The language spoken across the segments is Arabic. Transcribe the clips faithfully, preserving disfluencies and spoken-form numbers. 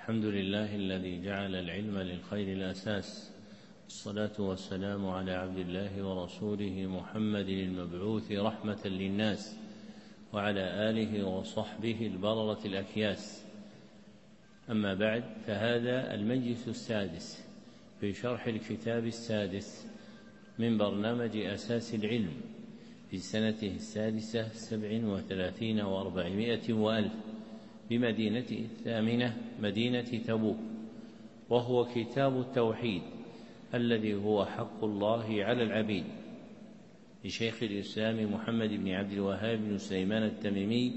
الحمد لله الذي جعل العلم للخير الأساس، والصلاة والسلام على عبد الله ورسوله محمد المبعوث رحمة للناس، وعلى آله وصحبه البررة الأكياس. أما بعد، فهذا المجلس السادس في شرح الكتاب السادس من برنامج أساس العلم في سنته السادسة سبع وثلاثين وأربعمائة وألف بمدينة الثامنة مدينة تبوك، وهو كتاب التوحيد الذي هو حق الله على العبيد لشيخ الإسلام محمد بن عبد الوهاب بن سليمان التميمي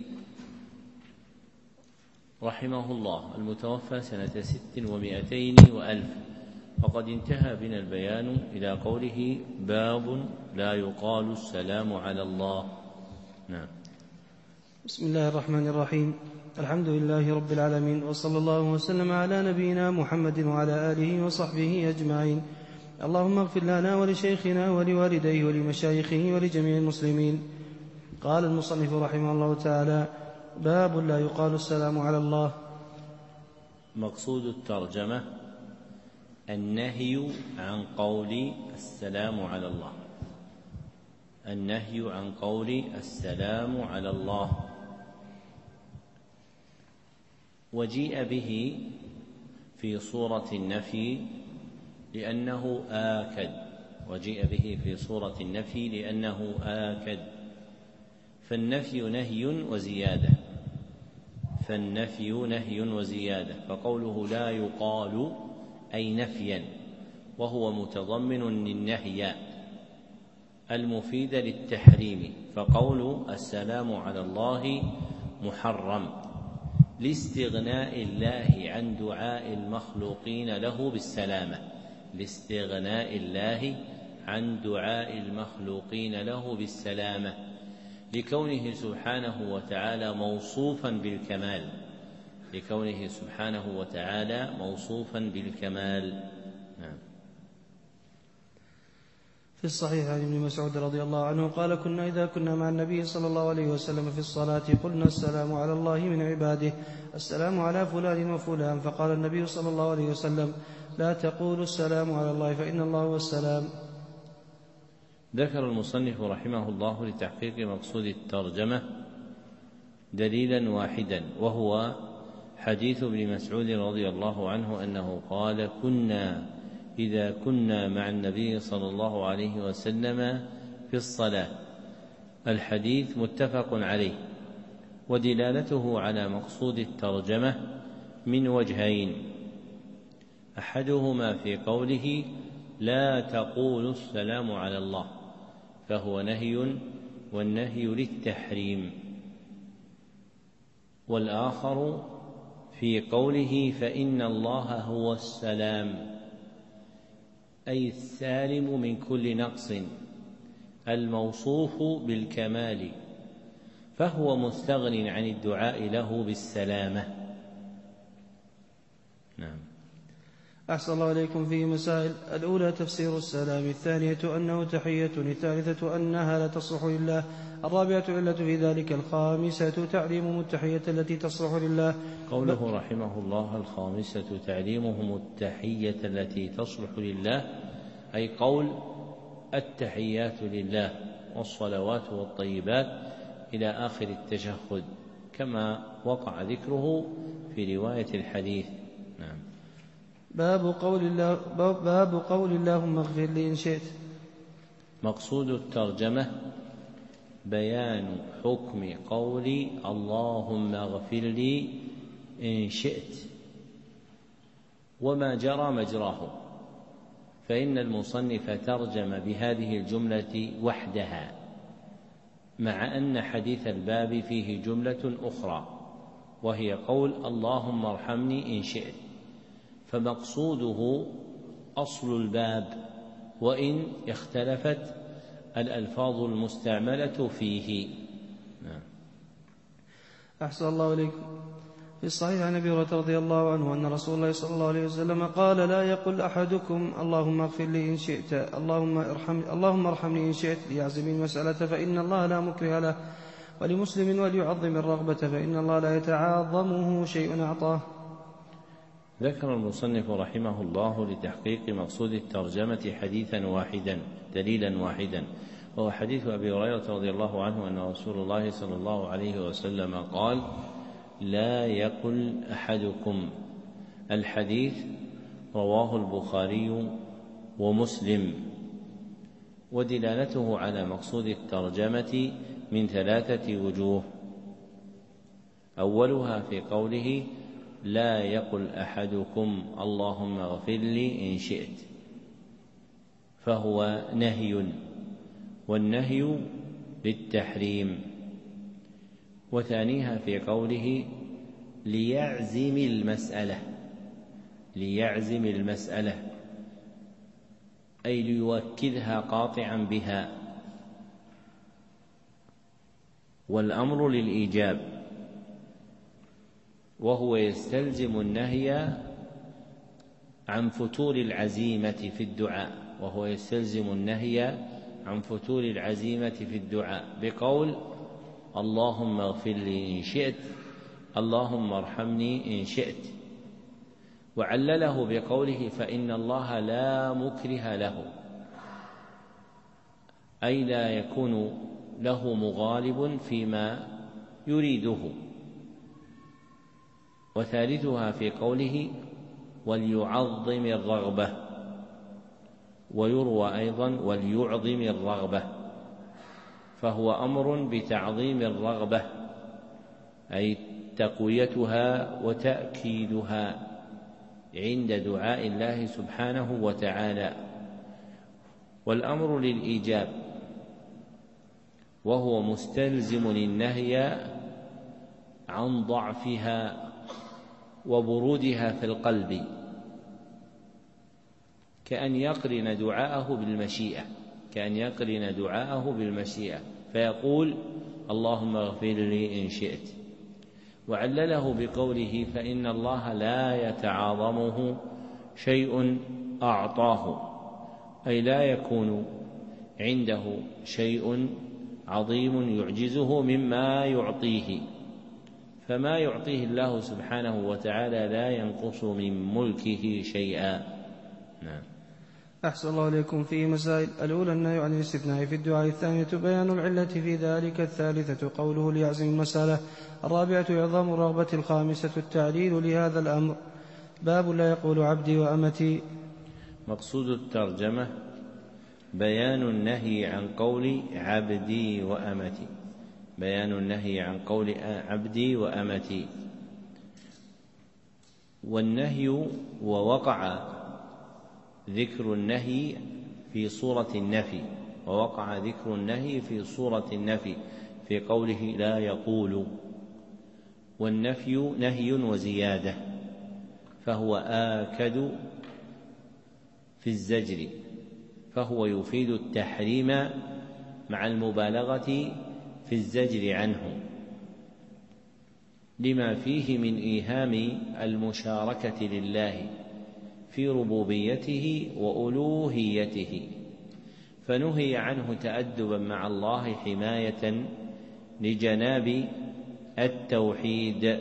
رحمه الله، المتوفى سنة ست ومائتين وألف. وقد انتهى بنا البيان إلى قوله: باب لا يقال السلام على الله. نعم. بسم الله الرحمن الرحيم. الحمد لله رب العالمين، وصلى الله وسلم على نبينا محمد وعلى آله وصحبه أجمعين. اللهم اغفر لنا ولشيخنا ولوالديه ولمشايخه ولجميع المسلمين. قال المصنف رحمه الله تعالى: باب لا يقال السلام على الله. مقصود الترجمة النهي عن قول السلام على الله، النهي عن قول السلام على الله. وجيء به في صورة النفي لأنه آكد، وجيء به في صورة النفي لأنه آكد. فالنفي نهي وزيادة، فالنفي نهي وزيادة، فقوله لا يقال أي نفيا، وهو متضمن للنهي المفيد للتحريم، فقول السلام على الله محرم لاستغناء الله عن دعاء المخلوقين له بالسلامة، لاستغناء الله عن دعاء المخلوقين له بالسلامة، لكونه سبحانه وتعالى موصوفا بالكمال، لكونه سبحانه وتعالى موصوفا بالكمال. نعم. في الصحيح عن ابن مسعود رضي الله عنه قال: كنا إذا كنا مع النبي صلى الله عليه وسلم في الصلاة قلنا السلام على الله من عباده، السلام على فلان وفلان، فقال النبي صلى الله عليه وسلم: لا تقولوا السلام على الله فإن الله هو السلام. ذكر المصنف رحمه الله لتحقيق مقصود الترجمة دليلا واحدا، وهو حديث ابن مسعود رضي الله عنه أنه قال: كنا إذا كنا مع النبي صلى الله عليه وسلم في الصلاة. الحديث متفق عليه، ودلالته على مقصود الترجمة من وجهين: أحدهما في قوله لا تقولوا السلام على الله، فهو نهي، والنهي للتحريم، والآخر في قوله فإن الله هو السلام، أي السالم من كل نقص الموصوف بالكمال، فهو مستغن عن الدعاء له بالسلامة. نعم. أحسن الله إليكم. فيه مسائل: الأولى تفسير السلام، الثانية أنه تحية، الثالثة أنها لا تصلح لله، الرابعة علة في ذلك، الخامسة تعليمهم التحية التي تصلح لله. قوله رحمه الله الخامسة تعليمهم التحية التي تصلح لله، أي قول التحيات لله والصلوات والطيبات إلى آخر التشهد، كما وقع ذكره في رواية الحديث. نعم. باب قول الله باب قول اللهم اغفر لي إن شئت. مقصود الترجمة بيان حكم قول اللهم اغفر لي إن شئت وما جرى مجراه، فإن المصنف ترجم بهذه الجملة وحدها، مع أن حديث الباب فيه جملة أخرى وهي قول اللهم ارحمني إن شئت، فمقصوده أصل الباب، وإن اختلفت الألفاظ المستعملة فيه. نعم. أحسن الله إليكم. في الصحيح عن أبي هريرة رضي الله عنه أن رسول الله صلى الله عليه وسلم قال: لا يقل أحدكم اللهم اغفر لي إن شئت، اللهم ارحمني, اللهم ارحمني إن شئت، ليعزم المسألة فإن الله لا مكره له، ولمسلم وليعظم الرغبة فإن الله لا يتعاظمه شيء أعطاه. ذكر المصنف رحمه الله لتحقيق مقصود الترجمة حديثا واحدا دليلا واحدا، وهو حديث أبي هريرة رضي الله عنه أن رسول الله صلى الله عليه وسلم قال: لا يقل أحدكم. الحديث رواه البخاري ومسلم، ودلالته على مقصود الترجمة من ثلاثة وجوه. أولها في قوله: لا يقل أحدكم اللهم اغفر لي إن شئت، فهو نهي، والنهي للتحريم. وثانيها في قوله: ليعزم المسألة، ليعزم المسألة أي ليوكدها قاطعا بها، والأمر للإيجاب، وهو يستلزم النهي عن فتور العزيمة في الدعاء وهو يستلزم النهي عن فتور العزيمة في الدعاء بقول: اللهم اغفر لي إن شئت، اللهم ارحمني إن شئت. وعلله بقوله: فإن الله لا مكره له، أي لا يكون له مغالب فيما يريده. وثالثها في قوله: وليعظم الرغبة، ويروى أيضا: وليعظم الرغبة، فهو أمر بتعظيم الرغبة أي تقويتها وتأكيدها عند دعاء الله سبحانه وتعالى. والأمر للإيجاب، وهو مستلزم للنهي عن ضعفها وبرودها في القلب، كأن يقرن دعاءه بالمشيئة كأن يقرن دعاءه بالمشيئة فيقول: اللهم اغفر لي إن شئت. وعلله بقوله: فإن الله لا يتعاظمه شيء أعطاه، أي لا يكون عنده شيء عظيم يعجزه مما يعطيه، فما يعطيه الله سبحانه وتعالى لا ينقص من ملكه شيئا. نعم. أحسن الله إليكم. فيه مسائل: الأولى النهي عن الاستثناء في الدعاء، الثانية بيان العلة في ذلك، الثالثة قوله ليعزم المسألة، الرابعة إعظام الرغبة، الخامسة التعليل لهذا الأمر. باب لا يقول عبدي وأمتي. مقصود الترجمة بيان النهي عن قول عبدي وأمتي بيان النهي عن قول عبدي وأمتي. والنهي ووقع ذكر النهي في صورة النفي ووقع ذكر النهي في صورة النفي في قوله: لا يقول. والنفي نهي وزيادة، فهو آكد في الزجر، فهو يفيد التحريم مع المبالغة في الزجر عنه، لما فيه من إيهام المشاركة لله في ربوبيته وألوهيته، فنهي عنه تأدبا مع الله حماية لجناب التوحيد.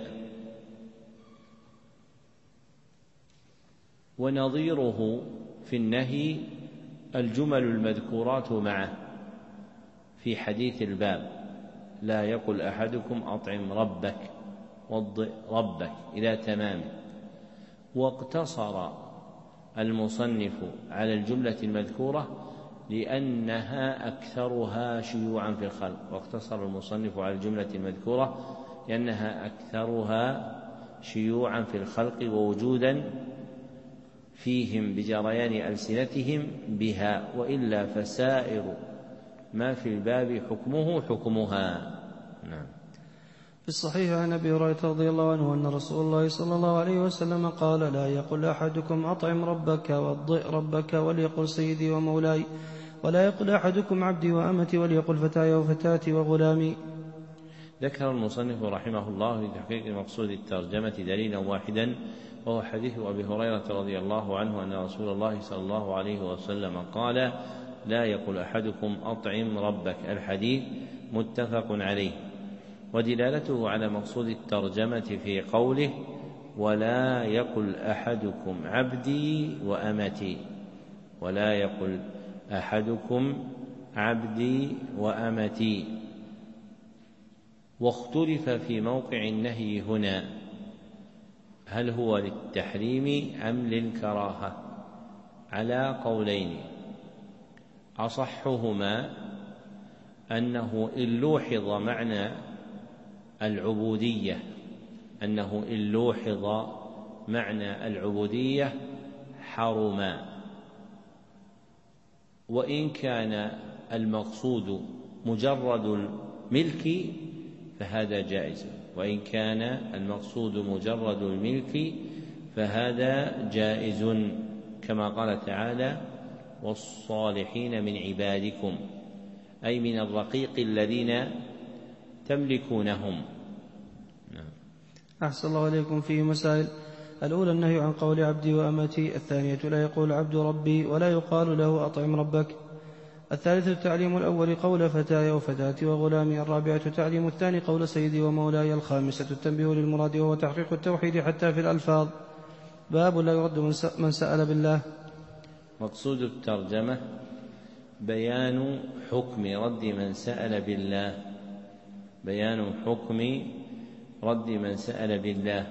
ونظيره في النهي الجمل المذكورات معه في حديث الباب: لا يقل أحدكم أطعم ربك وضئ ربك إلى تمامه. واقتصر المصنف على الجملة المذكورة لأنها أكثرها شيوعا في الخلق واقتصر المصنف على الجملة المذكورة لأنها أكثرها شيوعا في الخلق ووجودا فيهم بجريان ألسنتهم بها، وإلا فسائر ما في الباب حكمه حكمها. نعم. في الصحيح عن أبي هريرة رضي الله عنه أن رسول الله صلى الله عليه وسلم قال: لا يقل أحدكم أطعم ربك وضئ ربك، وليقل سيدي ومولاي، ولا يقل أحدكم عبدي وأمتي، وليقل فتاي وفتاتي وغلامي. ذكر المصنف رحمه الله لتحقيق مقصود الترجمة دليلا واحدا، وهو حديث أبي هريرة رضي الله عنه أن رسول الله صلى الله عليه وسلم قال: لا يقل أحدكم أطعم ربك. الحديث متفق عليه. ودلالته على مقصود الترجمة في قوله: ولا يقل أحدكم عبدي وأمتي ولا يقل أحدكم عبدي وأمتي. واختلف في موقع النهي هنا، هل هو للتحريم أم للكراهة؟ على قولين، أصحهما أنه إن لوحظ معنى العبودية أنه إن لوحظ معنى العبودية حرما، وإن كان المقصود مجرد الملك فهذا جائز وإن كان المقصود مجرد الملك فهذا جائز، كما قال تعالى: والصالحين من عبادكم، أي من الرقيق الذين تملكونهم. أحسن الله عليكم. فيه مسائل: الأولى النهي عن قول عبدي وأمتي، الثانية لا يقول عبد ربي ولا يقال له أطعم ربك، الثالثة تعليم الأول قول فتاي وفتاتي وغلامي، الرابعة تعليم الثاني قول سيدي ومولاي، الخامسة التنبيه للمراد وهو تحقيق التوحيد حتى في الألفاظ. باب لا يرد من سأل بالله. مقصود الترجمة بيان حكم رد من سأل بالله بيان حكم رد من سأل بالله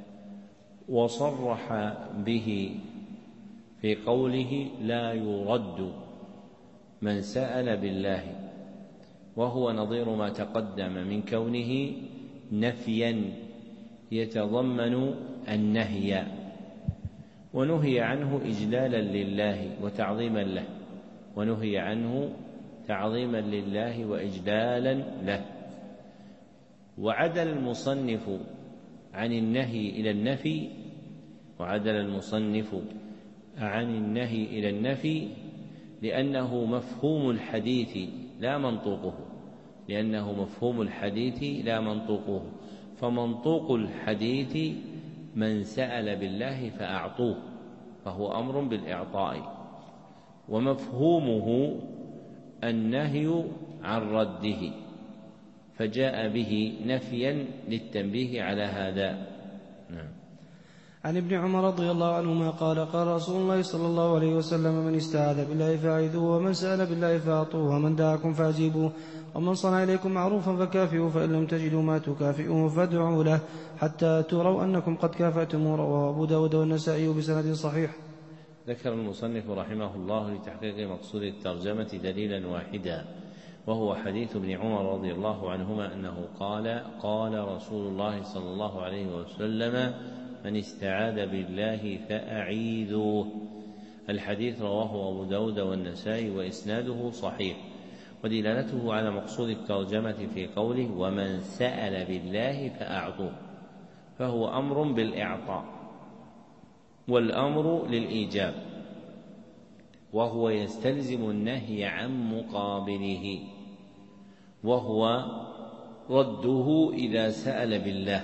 وصرح به في قوله لا يرد من سأل بالله، وهو نظير ما تقدم من كونه نفيا يتضمن النهي، ونهي عنه إجلالا لله وتعظيما له ونهي عنه تعظيما لله وإجلالا له. وعدل المصنف عن النهي إلى النفي وعدل المصنف عن النهي إلى النفي لأنه مفهوم الحديث لا منطوقه لأنه مفهوم الحديث لا منطوقه فمنطوق الحديث من سأل بالله فأعطوه، فهو أمر بالإعطاء، ومفهومه النهي عن رده، فجاء به نفيا للتنبيه على هذا. نعم. عن ابن عمر رضي الله عنهما قال: قال رسول الله صلى الله عليه وسلم: من استعاذ بالله فأعيذوه، ومن سأل بالله فأعطوه، ومن دعاكم فأجيبوه، ومن صنع إليكم معروفا فكافئوه، فإن لم تجدوا ما تكافئوه فادعوا له حتى تروا أنكم قد كافأتموه. رواه أبو داود والنسائي بسند صحيح. ذكر المصنف رحمه الله لتحقيق مقصود الترجمة دليلا واحدا، وهو حديث ابن عمر رضي الله عنهما أنه قال: قال رسول الله صلى الله عليه وسلم: من استعاذ بالله فأعيذوه. الحديث رواه أبو داود والنسائي وإسناده صحيح، ودلالته على مقصود الترجمة في قوله: ومن سأل بالله فأعطوه، فهو أمر بالإعطاء، والأمر للإيجاب، وهو يستلزم النهي عن مقابله، وهو رده إذا سأل بالله.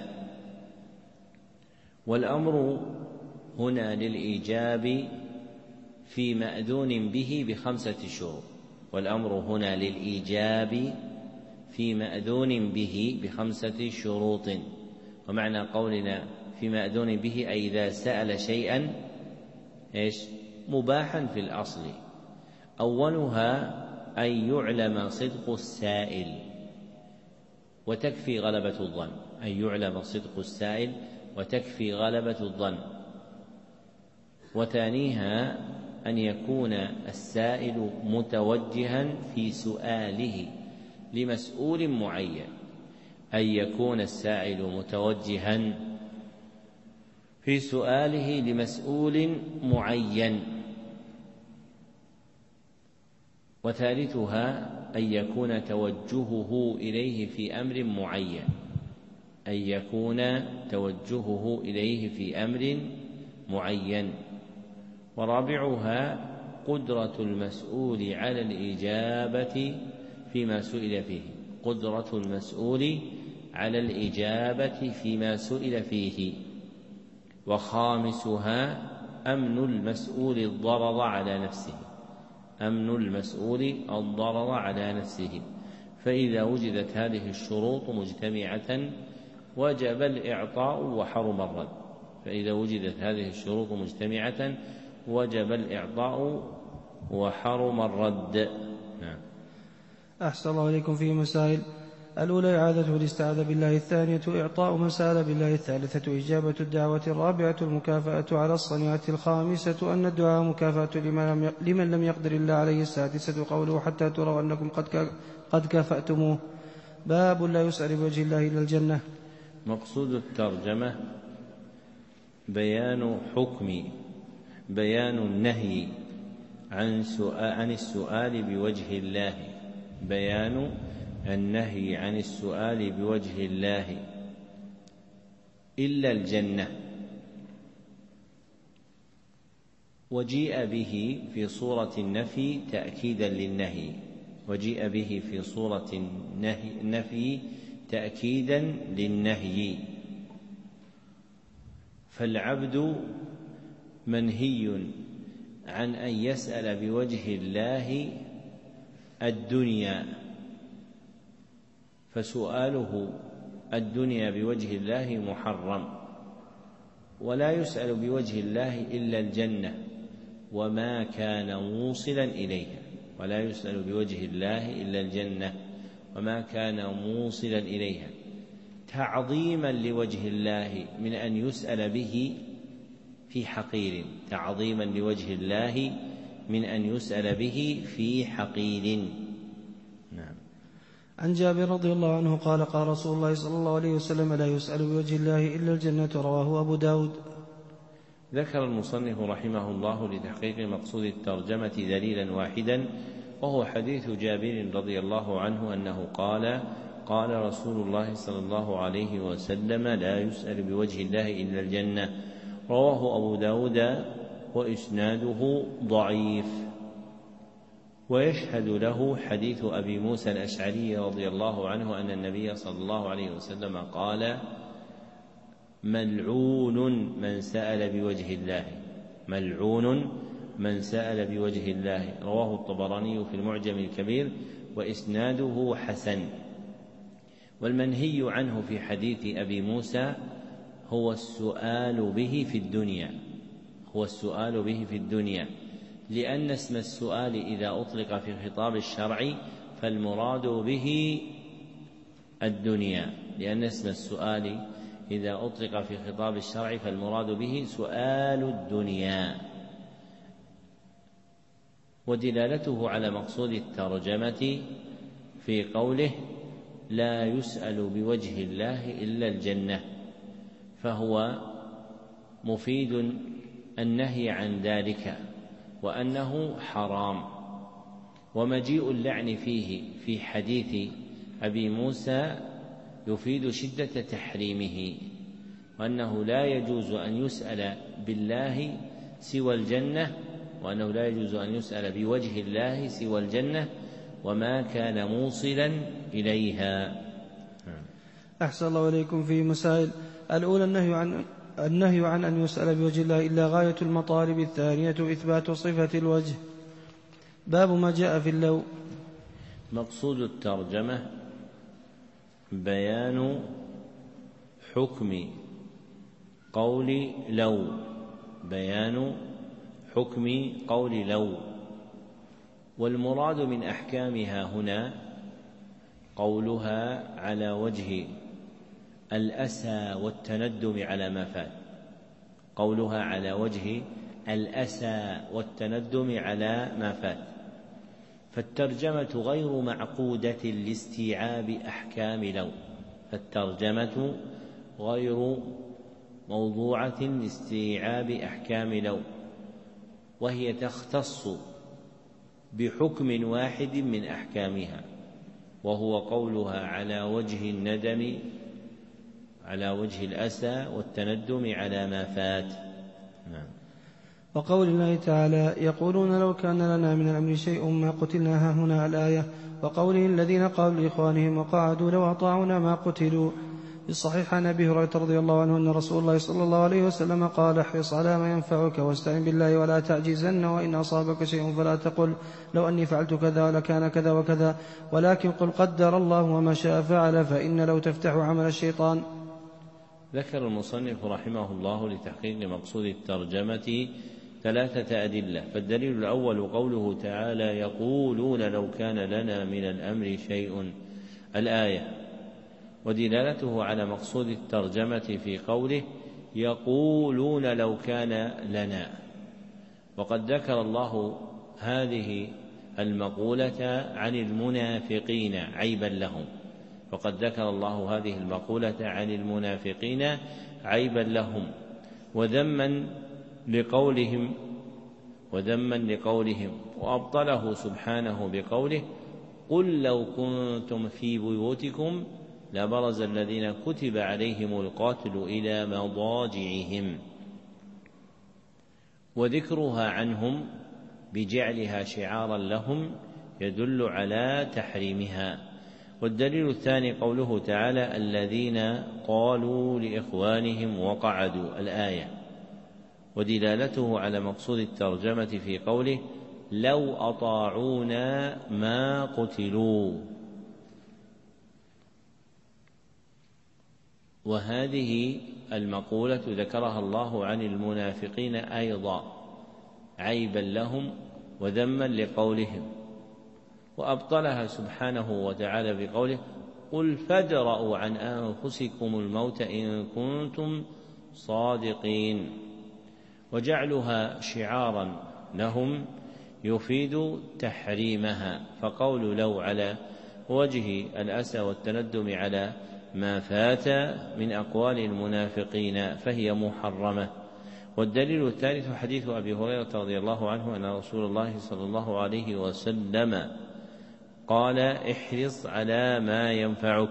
والأمر هنا للإيجاب في مأذون به بخمسة شروط والأمر هنا للإيجاب في مأذون به بخمسة شروط. ومعنى قولنا في مأذون به أي إذا سأل شيئا إيش مباحا في الأصل. أولها أن يعلم صدق السائل وتكفي غلبة الظن أن يعلم صدق السائل وتكفي غلبة الظن. وثانيها أن يكون السائل متوجها في سؤاله لمسؤول معين أن يكون السائل متوجها في سؤاله لمسؤول معين. وثالثها أن يكون توجهه إليه في أمر معين أن يكون توجهه إليه في أمر معين. ورابعها قدرة المسؤول على الإجابة فيما سئل فيه قدرة المسؤول على الإجابة فيما سئل فيه. وخامسها أمن المسؤول الضرر على نفسه أمن المسؤول الضرر على نفسه فإذا وجدت هذه الشروط مجتمعة وجب الإعطاء وحرم الرد. فإذا وجدت هذه الشروط مجتمعة وجب الإعطاء وحرم الرد. نعم. أحسن الله إليكم في مسائل: الأولى إعادة الاستعاذة بالله، الثانية إعطاء من سأل بالله، الثالثة إجابة الدعوة، الرابعة المكافأة على الصنيعة، الخامسة أن الدعاء مكافأة لمن لم يقدر الله عليه، السادسة قوله حتى تروا أنكم قد قد كافأتموه. باب لا يسأل بوجه الله إلا الجنة. مقصود الترجمة بيان حكم بيان النهي عن سؤال عن السؤال بوجه الله بيان النهي عن السؤال بوجه الله إلا الجنة. وجيء به في صورة النفي تأكيدا للنهي وجيء به في صورة النفي تأكيدا للنهي. فالعبد منهي عن أن يسأل بوجه الله الدنيا، فسؤاله الدنيا بوجه الله محرم، ولا يسأل بوجه الله إلا الجنة وما كان موصلا إليها ولا يسأل بوجه الله إلا الجنة وما كان موصلا إليها تعظيما لوجه الله من أن يسأل به في حقير تعظيما لوجه الله من أن يسأل به في حقير. نعم. عن جابر رضي الله عنه قال قال رسول الله صلى الله عليه وسلم: لا يسأل بوجه الله إلا الجنة. رواه أبو داود. ذكر المصنف رحمه الله لتحقيق مقصود الترجمة دليلا واحدا، وهو حديث جابر رضي الله عنه أنه قال: قال رسول الله صلى الله عليه وسلم: لا يسأل بوجه الله إلا الجنة. رواه أبو داود وإسناده ضعيف. ويشهد له حديث أبي موسى الأشعري رضي الله عنه أن النبي صلى الله عليه وسلم قال: ملعون من سأل بوجه الله ملعون من سأل بوجه الله. رواه الطبراني في المعجم الكبير وإسناده حسن. والمنهي عنه في حديث أبي موسى هو السؤال به في الدنيا هو السؤال به في الدنيا لأن اسم السؤال إذا أطلق في خطاب الشرع فالمراد به الدنيا لأن اسم السؤال إذا أطلق في خطاب الشرع فالمراد به سؤال الدنيا. ودلالته على مقصود الترجمة في قوله: لا يسأل بوجه الله إلا الجنة، فهو مفيد النهي عن ذلك وأنه حرام. ومجيء اللعن فيه في حديث أبي موسى يفيد شدة تحريمه، وأنه لا يجوز أن يسأل بالله سوى الجنة وأنه لا يجوز أن يسأل بوجه الله سوى الجنة وما كان موصلا إليها. أحسن الله إليكم في مسائل: الأولى النهي عن النهي عن أن يسأل بوجه الله إلا غاية المطالب، الثانية إثبات صفة الوجه. باب ما جاء في اللو. مقصود الترجمة بيان حكم قول لو بيان حكم قول لو والمراد من أحكامها هنا قولها على وجه الأسى والتندم على ما فات قولها على وجه الأسى والتندم على ما فات فالترجمة غير معقودة لاستيعاب أحكام لو فالترجمة غير موضوعة لاستيعاب أحكام لو وهي تختص بحكم واحد من أحكامها وهو قولها على وجه الندم على وجه الأسى والتندم على ما فات. نعم. وقول الله تعالى: يقولون لو كان لنا من الأمر شيء ما قتلنا هاهنا الآية. وقوله: الذين قالوا لإخوانهم وقعدوا لو أطاعونا ما قتلوا. في الصحيح عن أبي هريرة رضي الله عنه أن رسول الله صلى الله عليه وسلم قال: احرص على ما ينفعك واستعن بالله ولا تعجزن، وإن أصابك شيء فلا تقل لو أني فعلت كذا لكان كذا وكذا، ولكن قل قدر الله وما شاء فعل، فإن لو تفتح عمل الشيطان. ذكر المصنف رحمه الله لتحقيق مقصود الترجمة ثلاثة أدلة. فالدليل الأول قوله تعالى: يقولون لو كان لنا من الأمر شيء، الآية، ودلالته على مقصود الترجمة في قوله: يقولون لو كان لنا. وقد ذكر الله هذه المقولة عن المنافقين عيبا لهم، وقد ذكر الله هذه المقولة عن المنافقين عيبا لهم وذما لقولهم وذما لقولهم وأبطله سبحانه بقوله: قل لو كنتم في بيوتكم لبرز الذين كتب عليهم القتل إلى مضاجعهم. وذكرها عنهم بجعلها شعارا لهم يدل على تحريمها. والدليل الثاني قوله تعالى: الذين قالوا لإخوانهم وقعدوا، الآية، ودلالته على مقصود الترجمة في قوله: لو أطاعونا ما قتلوا. وهذه المقولة ذكرها الله عن المنافقين أيضا عيبا لهم وذما لقولهم، وأبطلها سبحانه وتعالى بقوله: قل فادرءوا عن أنفسكم الموت إن كنتم صادقين. وجعلها شعارا لهم يفيد تحريمها، فقول لو على وجه الأسى والتندم على ما فات من أقوال المنافقين فهي محرمة. والدليل الثالث حديث أبي هريرة رضي الله عنه أن رسول الله صلى الله عليه وسلم قال: احرص على ما ينفعك.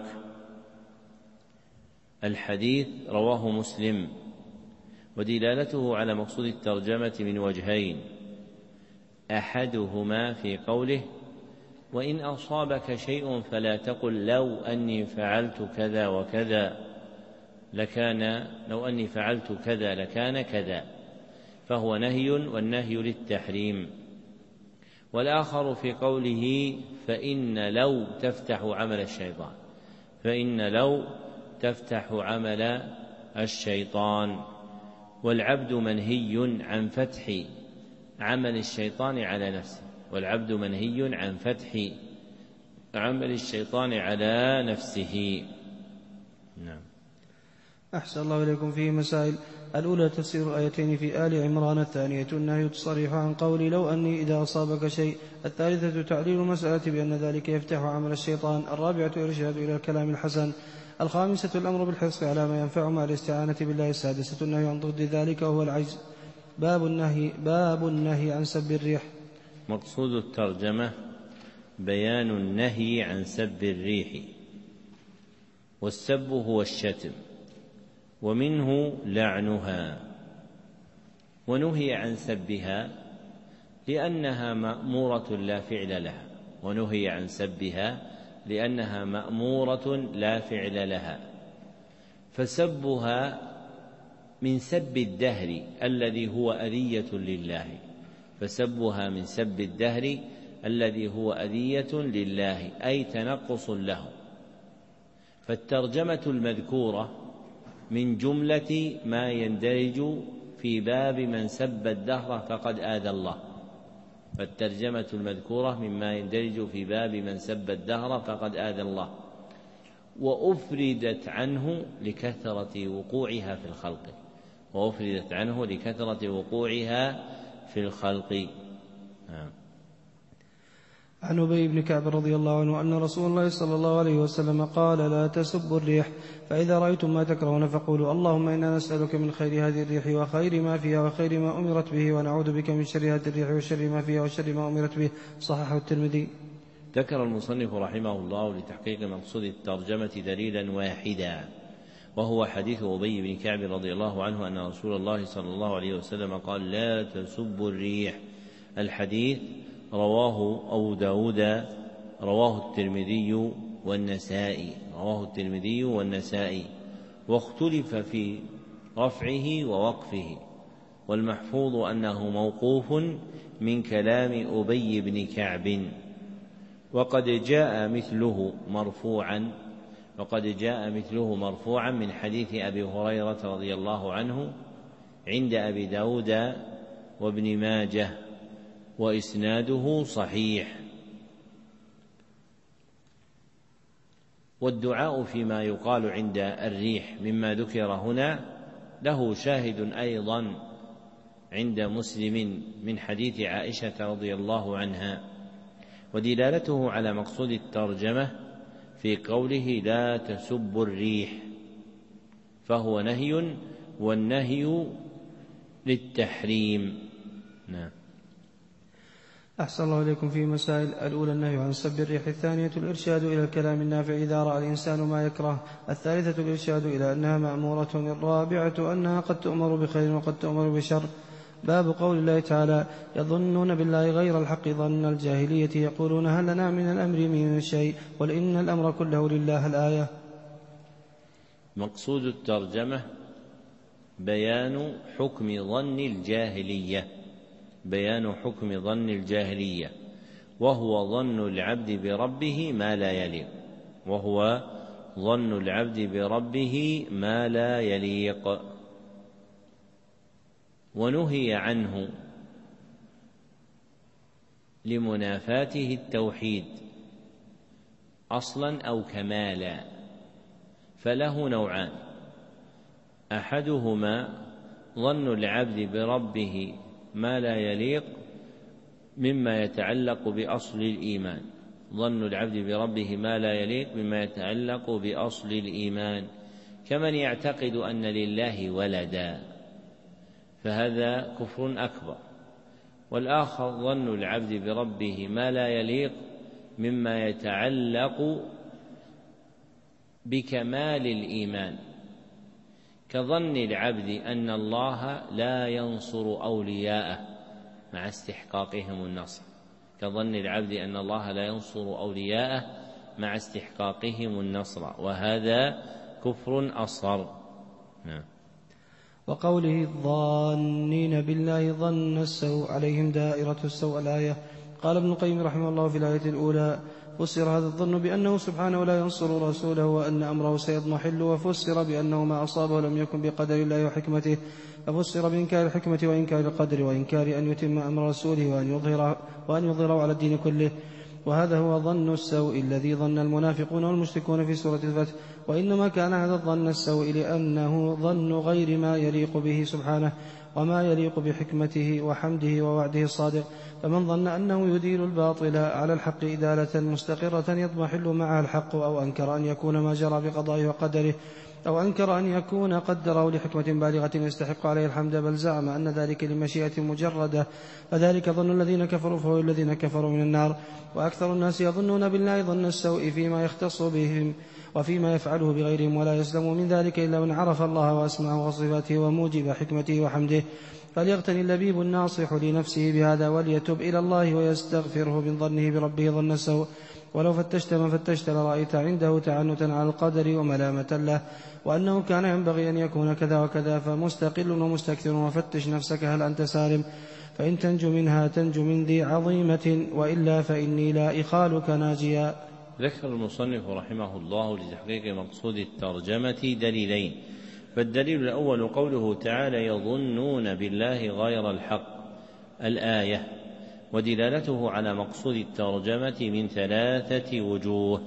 الحديث رواه مسلم. ودلالته على مقصود الترجمة من وجهين: أحدهما في قوله: وإن أصابك شيء فلا تقل لو أني فعلت كذا وكذا لكان لو أني فعلت كذا لكان كذا، فهو نهي، والنهي للتحريم. والآخر في قوله: فإن لو تفتح عمل الشيطان فإن لو تفتح عمل الشيطان. والعبد منهي عن فتح عمل الشيطان على نفسه والعبد منهي عن فتح عمل الشيطان على نفسه. نعم. أحسن الله إليكم. فيه مسائل: الأولى تفسير الآيتين في آل عمران، الثانية النهي الصريح عن قول لو أني إذا أصابك شيء، الثالثة تعليل المسألة بأن ذلك يفتح عمل الشيطان، الرابعة إرشاد إلى الكلام الحسن، الخامسة الأمر بالحرص على ما ينفع مع الاستعانة بالله، السادسة النهي عن ضد ذلك وهو العجز. باب النهي باب النهي عن سب الريح. مقصود الترجمة بيان النهي عن سب الريح. والسب هو الشتم، ومنه لعنها. ونهي عن سبها لأنها مأمورة لا فعل لها ونهي عن سبها لأنها مأمورة لا فعل لها. فسبها من سب الدهر الذي هو أذية لله فسبها من سب الدهر الذي هو أذية لله أي تنقص له. فالترجمة المذكورة من جملة ما يندرج في باب من سب الدهر فقد آذى الله فالترجمة المذكورة مما يندرج في باب من سب الدهر فقد آذى الله، وأفردت عنه لكثرة وقوعها في الخلق وأفردت عنه لكثرة وقوعها في الخلق. آه. عن أبي بن كعب رضي الله عنه أن رسول الله صلى الله عليه وسلم قال: لا تسبوا الريح، فإذا رأيتم ما تكرهون فقولوا اللهم إنا نسألك من خير هذه الريح وخير ما فيها وخير ما أمرت به، ونعوذ بك من شر هذه الريح وشر ما فيها وشر ما أمرت به. صححه الترمذي. ذكر المصنف رحمه الله لتحقيق مقصود الترجمة دليلا واحدا، وهو حديث أبي بن كعب رضي الله عنه أن رسول الله صلى الله عليه وسلم قال: لا تسبوا الريح. الحديث رواه أبو داود رواه الترمذي والنسائي رواه الترمذي والنسائي واختلف في رفعه ووقفه، والمحفوظ أنه موقوف من كلام أبي بن كعب، وقد جاء مثله مرفوعا وقد جاء مثله مرفوعا من حديث أبي هريرة رضي الله عنه عند أبي داود وابن ماجه وإسناده صحيح. والدعاء فيما يقال عند الريح مما ذكر هنا له شاهد أيضا عند مسلم من حديث عائشة رضي الله عنها، ودلالته على مقصود الترجمة في قوله لا تسبوا الريح، فهو نهي، والنهي للتحريم. نعم. أحسن الله إليكم. في مسائل: الأولى النهي عن سب الريح، الثانية الإرشاد إلى الكلام النافع إذا رأى الإنسان ما يكره، الثالثة الإرشاد إلى أنها مأمورة، الرابعة أنها قد تؤمر بخير وقد تؤمر بشر. باب قول الله تعالى: يظنون بالله غير الحق ظن الجاهلية يقولون هل لنا من الأمر من شيء قل إن الأمر كله لله. الآية. مقصود الترجمة بيان حكم ظن الجاهلية، بيان حكم ظن الجاهلية، وهو ظن العبد بربه ما لا يليق، وهو ظن العبد بربه ما لا يليق، ونهي عنه لمنافاته التوحيد أصلا أو كمالا، فله نوعان: أحدهما ظن العبد بربه ما لا يليق مما يتعلق بأصل الإيمان، ظن العبد بربه ما لا يليق مما يتعلق بأصل الإيمان، كمن يعتقد أن لله ولدا، فهذا كفر أكبر. والآخر ظن العبد بربه ما لا يليق مما يتعلق بكمال الإيمان، كظن العبد أن الله لا ينصر أولياءه مع استحقاقهم النصر، كظن العبد أن الله لا ينصر أولياءه مع استحقاقهم النصر، وهذا كفر أصغر. نعم. وقوله الظانين بالله ظن السوء عليهم دائرة السوء. الآية. قال ابن القيم رحمه الله في الآية الأولى: فسر هذا الظن بأنه سبحانه لا ينصر رسوله وأن أمره سيضمحل، وفسر بأنه ما أصابه لم يكن بقدر الله وحكمته، ففسر بإنكار الحكمة وإنكار القدر وإنكار أن يتم أمر رسوله وأن يظهره, وأن يظهره على الدين كله. وهذا هو ظن السوء الذي ظن المنافقون والمشركون في سورة الفتح، وإنما كان هذا الظن السوء لأنه ظن غير ما يليق به سبحانه وما يليق بحكمته وحمده ووعده الصادق. فمن ظن أنه يديل الباطل على الحق إدالة مستقرة يضمحل معها الحق، أو أنكر أن يكون ما جرى بقضائه وقدره، أو أنكر أن يكون قدره لحكمة بالغة يستحق عليه الحمد، بل زعم أن ذلك لمشيئة مجردة، فذلك ظن الذين كفروا فهو الذين كفروا من النار. وأكثر الناس يظنون بالله ظن السوء فيما يختص بهم وفيما يفعله بغيرهم، ولا يسلم من ذلك إلا من عرف الله وأسمعه وصفاته وموجب حكمته وحمده. فليغتني اللبيب الناصح لنفسه بهذا، وليتب إلى الله ويستغفره من ظنه بربه ظن السوء. ولو فتشت من فتشت لرأيت عنده تعنتا على القدر وملامة له، وأنه كان ينبغي أن يكون كذا وكذا، فمستقل ومستكثر. وفتش نفسك هل أنت سالم، فإن تنجو منها تنجو من ذي عظيمة، وإلا فإني لا إخالك ناجيا. ذكر المصنف رحمه الله لتحقيق مقصود الترجمة دليلين. فالدليل الأول قوله تعالى: يظنون بالله غير الحق، الآية، ودلالته على مقصود الترجمة من ثلاثة وجوه: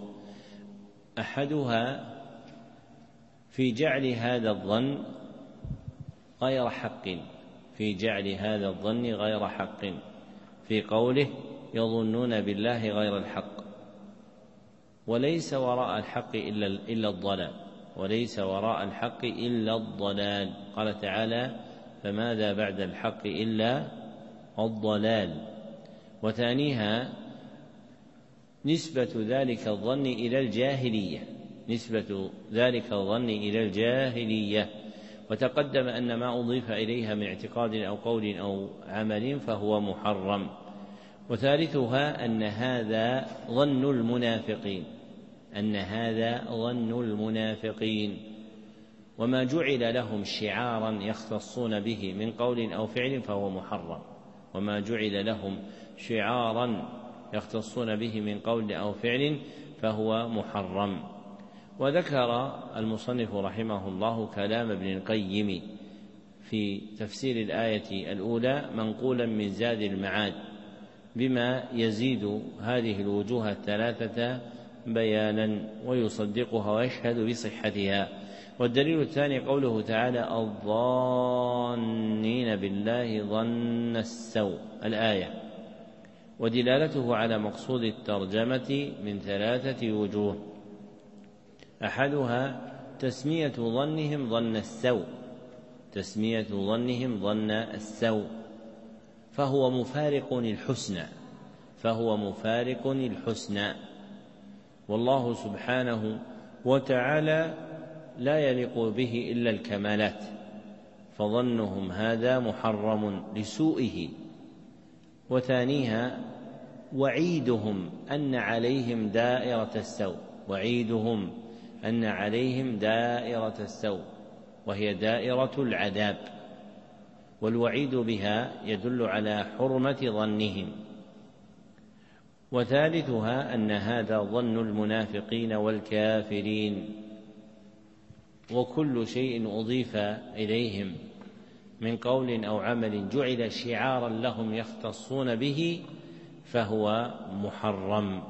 أحدها في جعل هذا الظن غير حق، في جعل هذا الظن غير حق في قوله يظنون بالله غير الحق، وليس وراء الحق إلا, إلا الضلال، وليس وراء الحق إلا الضلال. قال تعالى: فماذا بعد الحق إلا الضلال. وثانيها نسبة ذلك الظن إلى الجاهلية، نسبة ذلك الظن إلى الجاهلية، وتقدم أن ما أضيف إليها من اعتقاد أو قول أو عمل فهو محرم. وثالثها أن هذا ظن المنافقين، أن هذا ظن المنافقين، وما جعل لهم شعارا يختصون به من قول أو فعل فهو محرم، وما جعل لهم شعارا يختصون به من قول أو فعل فهو محرم. وذكر المصنف رحمه الله كلام ابن القيم في تفسير الآية الأولى منقولا من زاد المعاد بما يزيد هذه الوجوه الثلاثة بيانا ويصدقها ويشهد بصحتها. والدليل الثاني قوله تعالى الظانين بالله ظن السوء الآية، ودلالته على مقصود الترجمة من ثلاثة وجوه: أحدها تسمية ظنهم ظن السوء تسمية ظنهم ظن السوء فهو مفارق الحسنى فهو مفارق الحسنى والله سبحانه وتعالى لا يليق به إلا الكمالات، فظنهم هذا محرم لسوءه. وثانيها وعيدهم أن عليهم دائرة السوء وعيدهم أن عليهم دائرة السوء وهي دائرة العذاب، والوعيد بها يدل على حرمة ظنهم. وثالثها أن هذا ظن المنافقين والكافرين، وكل شيء أضيف إليهم من قول أو عمل جعل شعارا لهم يختصون به فهو محرم.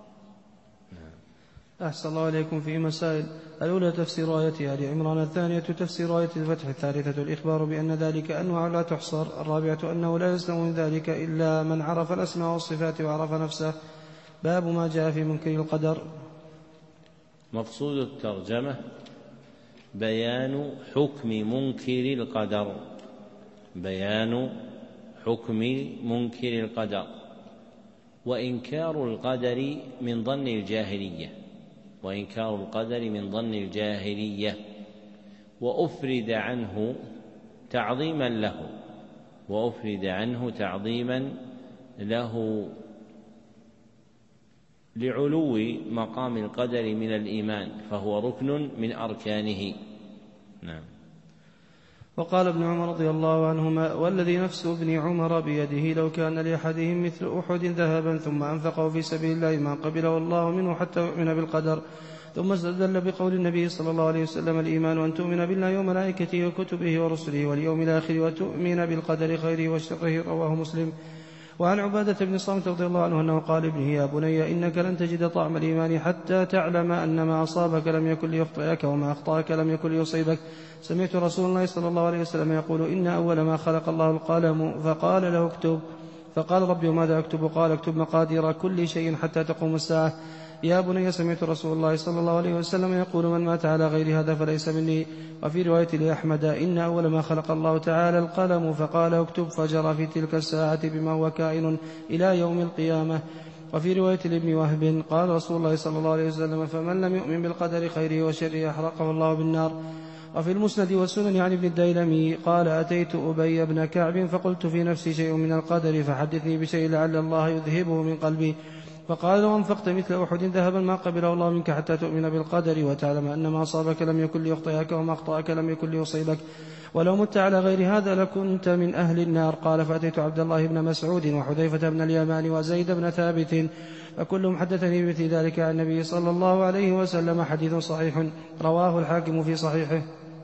أحسن الله إليكم في مسائل: الأولى تفسير آية آل عمران، الثانية تفسير آية الفتح، الثالثة الإخبار بأن ذلك أنواع لا تحصر، الرابعة أنه لا يسلم من ذلك إلا من عرف الأسماء والصفات وعرف نفسه. باب ما جاء في منكر القدر. مقصود الترجمة بيان حكم منكر القدر بيان حكم منكر القدر وإنكار القدر من ظن الجاهلية وإنكار القدر من ظن الجاهلية وأفرد عنه تعظيما له وأفرد عنه تعظيما له لعلو مقام القدر من الإيمان، فهو ركن من أركانه. نعم. وقال ابن عمر رضي الله عنهما: والذي نفس ابن عمر بيده لو كان لأحدهم مثل أحد ذهبا ثم أنفقه في سبيل الله ما قبله الله منه حتى يؤمن بالقدر. ثم استدل بقول النبي صلى الله عليه وسلم: الإيمان أن تؤمن بالله وملائكته وكتبه ورسله واليوم الآخر وتؤمن بالقدر خيره وشره. رواه مسلم. وعن عبادة بن الصامت رضي الله عنه أنه قال ابنه: يا بني إنك لن تجد طعم الإيمان حتى تعلم أن ما أصابك لم يكن ليخطئك وما أخطأك لم يكن ليصيبك. سمعت رسول الله صلى الله عليه وسلم يقول: إن أول ما خلق الله القلم فقال له اكتب، فقال: ربي وماذا أكتب؟ قال: اكتب مقادير كل شيء حتى تقوم الساعة. يا بني سمعت رسول الله صلى الله عليه وسلم يقول: من مات على غير هذا فليس مني. وفي رواية لأحمد: إن أول ما خلق الله تعالى القلم فقال اكتب، فجرى في تلك الساعة بما هو كائن إلى يوم القيامة. وفي رواية لابن وهب قال رسول الله صلى الله عليه وسلم: فمن لم يؤمن بالقدر خيره وشره أحرقه الله بالنار. وفي المسند والسنن عن ابن الديلمي قال: أتيت أبي بن كعب فقلت في نفسي شيء من القدر فحدثني بشيء لعل الله يذهبه من قلبي. فقال: لو أنفقت مثل أحد ذهبا ما قبله الله منك حتى تؤمن بالقدر وتعلم أن ما أصابك لم يكن ليخطئك وما أخطأك لم يكن ليصيبك، ولو مت على غير هذا لكنت من أهل النار. قال: فأتيت عبد الله بن مسعود وحذيفة بن اليمان وزيد بن ثابت فكلهم حدثني بمثل ذلك عن النبي صلى الله عليه وسلم. حديث صحيح رواه الحاكم في صحيحه.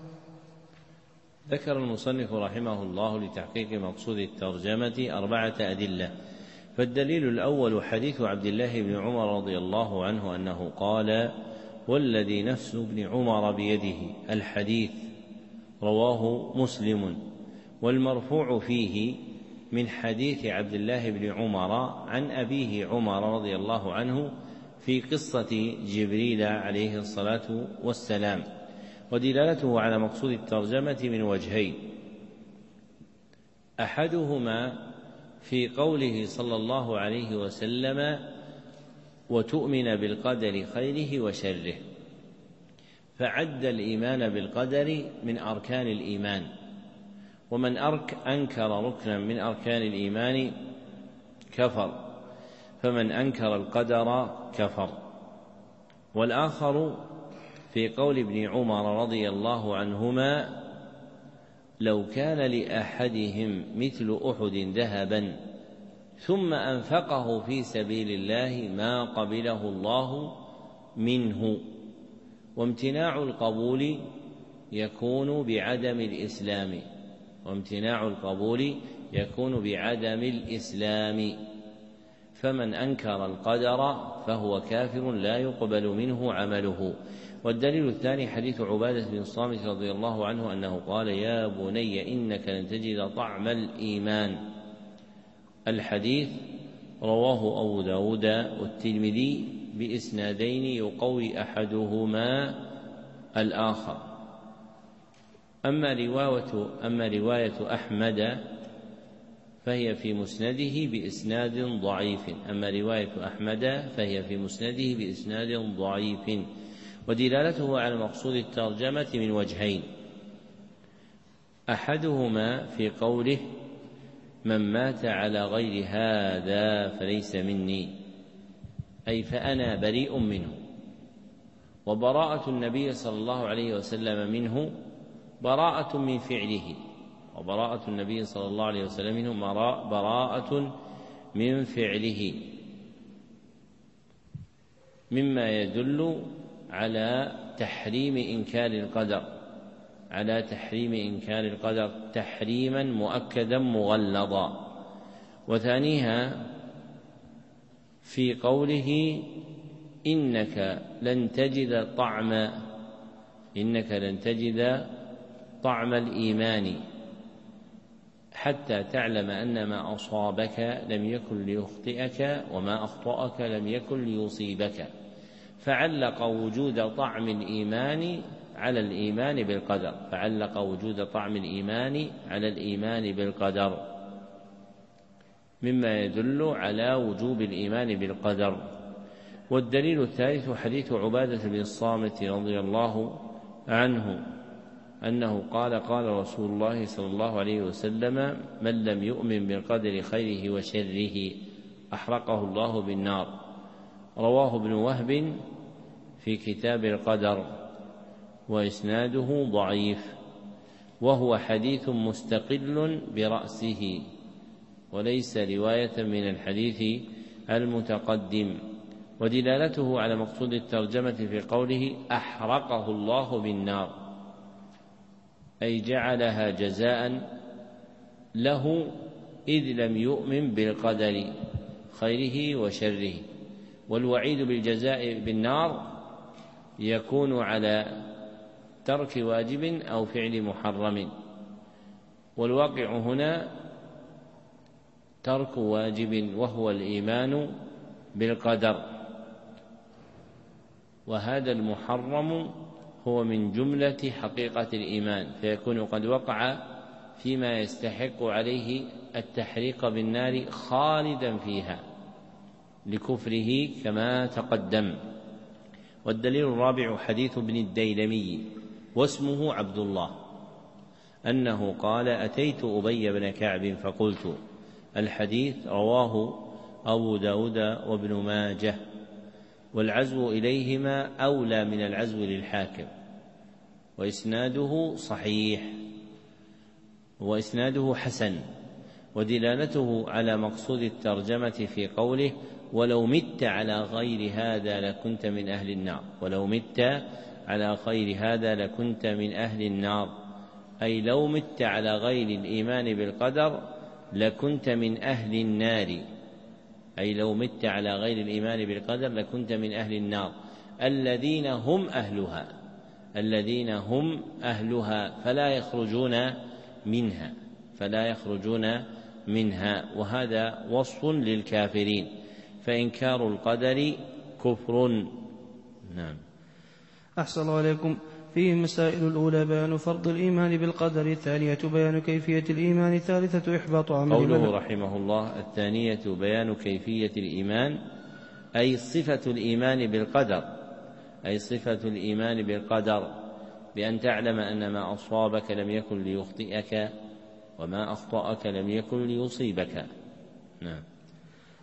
ذكر المصنف رحمه الله لتحقيق مقصود الترجمة أربعة أدلة. فالدليل الأول حديث عبد الله بن عمر رضي الله عنه أنه قال: والذي نفس ابن عمر بيده. الحديث رواه مسلم. والمرفوع فيه من حديث عبد الله بن عمر عن أبيه عمر رضي الله عنه في قصة جبريل عليه الصلاة والسلام. ودلالته على مقصود الترجمة من وجهين: أحدهما في قوله صلى الله عليه وسلم: وتؤمن بالقدر خيره وشره، فعد الإيمان بالقدر من أركان الإيمان، ومن أنكر ركنا من أركان الإيمان كفر، فمن أنكر القدر كفر. والآخر في قول ابن عمر رضي الله عنهما: لو كان لأحدهم مثل أحد ذهبا ثم أنفقه في سبيل الله ما قبله الله منه. وامتناع القبول يكون بعدم الإسلام وامتناع القبول يكون بعدم الإسلام فمن أنكر القدر فهو كافر لا يقبل منه عمله. والدليل الثاني حديث عبادة بن الصامت رضي الله عنه أنه قال يا بني إنك لن تجد طعم الإيمان. الحديث رواه أبو داود والترمذي بإسنادين يقوي أحدهما الآخر. أما رواية, أما رواية أحمد فهي في مسنده بإسناد ضعيف أما رواية أحمد فهي في مسنده بإسناد ضعيف ودلالته على مقصود الترجمة من وجهين: أحدهما في قوله من مات على غير هذا فليس مني، أي فأنا بريء منه، وبراءة النبي صلى الله عليه وسلم منه براءة من فعله، وبراءة النبي صلى الله عليه وسلم منه براءة من فعله، مما يدل على تحريم إنكار القدر على تحريم إنكار القدر تحريما مؤكدا مغلظا. وثانيها في قوله إنك لن تجد طعم إنك لن تجد طعم الإيمان حتى تعلم أن ما أصابك لم يكن ليخطئك وما أخطأك لم يكن ليصيبك، فعلق وجود طعم الإيمان على الإيمان بالقدر فعلق وجود طعم الإيمان على الإيمان بالقدر مما يدل على وجوب الإيمان بالقدر. والدليل الثالث حديث عبادة بن الصامت رضي الله عنه أنه قال قال رسول الله صلى الله عليه وسلم من لم يؤمن بالقدر خيره وشره أحرقه الله بالنار. رواه ابن وهب في كتاب القدر وإسناده ضعيف، وهو حديث مستقل برأسه وليس رواية من الحديث المتقدم. ودلالته على مقصود الترجمة في قوله أحرقه الله بالنار، أي جعلها جزاء له إذ لم يؤمن بالقدر خيره وشره. والوعيد بالجزاء بالنار يكون على ترك واجب أو فعل محرم، والواقع هنا ترك واجب وهو الإيمان بالقدر، وهذا المحرم هو من جملة حقيقة الإيمان، فيكون قد وقع فيما يستحق عليه التحريق بالنار خالدا فيها لكفره كما تقدم. والدليل الرابع حديث ابن الديلمي واسمه عبد الله أنه قال أتيت أبي بن كعب فقلت. الحديث رواه أبو داود وابن ماجه، والعزو إليهما أولى من العزو للحاكم، وإسناده صحيح وإسناده حسن. ودلالته على مقصود الترجمة في قوله ولو مت على غير هذا لكنت من أهل النار ولو مت على غير هذا لكنت من أهل النار، أي لو مت على غير الإيمان بالقدر لكنت من أهل النار أي لو مت على غير الإيمان بالقدر لكنت من أهل النار الذين هم أهلها الذين هم أهلها فلا يخرجون منها فلا يخرجون منها وهذا وصف للكافرين، فإنكار القدر كفر. نعم. أحسن الله عليكم. فيه مسائل: الأولى بيان فرض الإيمان بالقدر، الثانية بيان كيفية الإيمان، الثالثة إحباط عمل. قوله رحمه الله الثانية بيان كيفية الإيمان أي صفة الإيمان بالقدر أي صفة الإيمان بالقدر بأن تعلم أن ما أصابك لم يكن ليخطئك وما أخطأك لم يكن ليصيبك. نعم.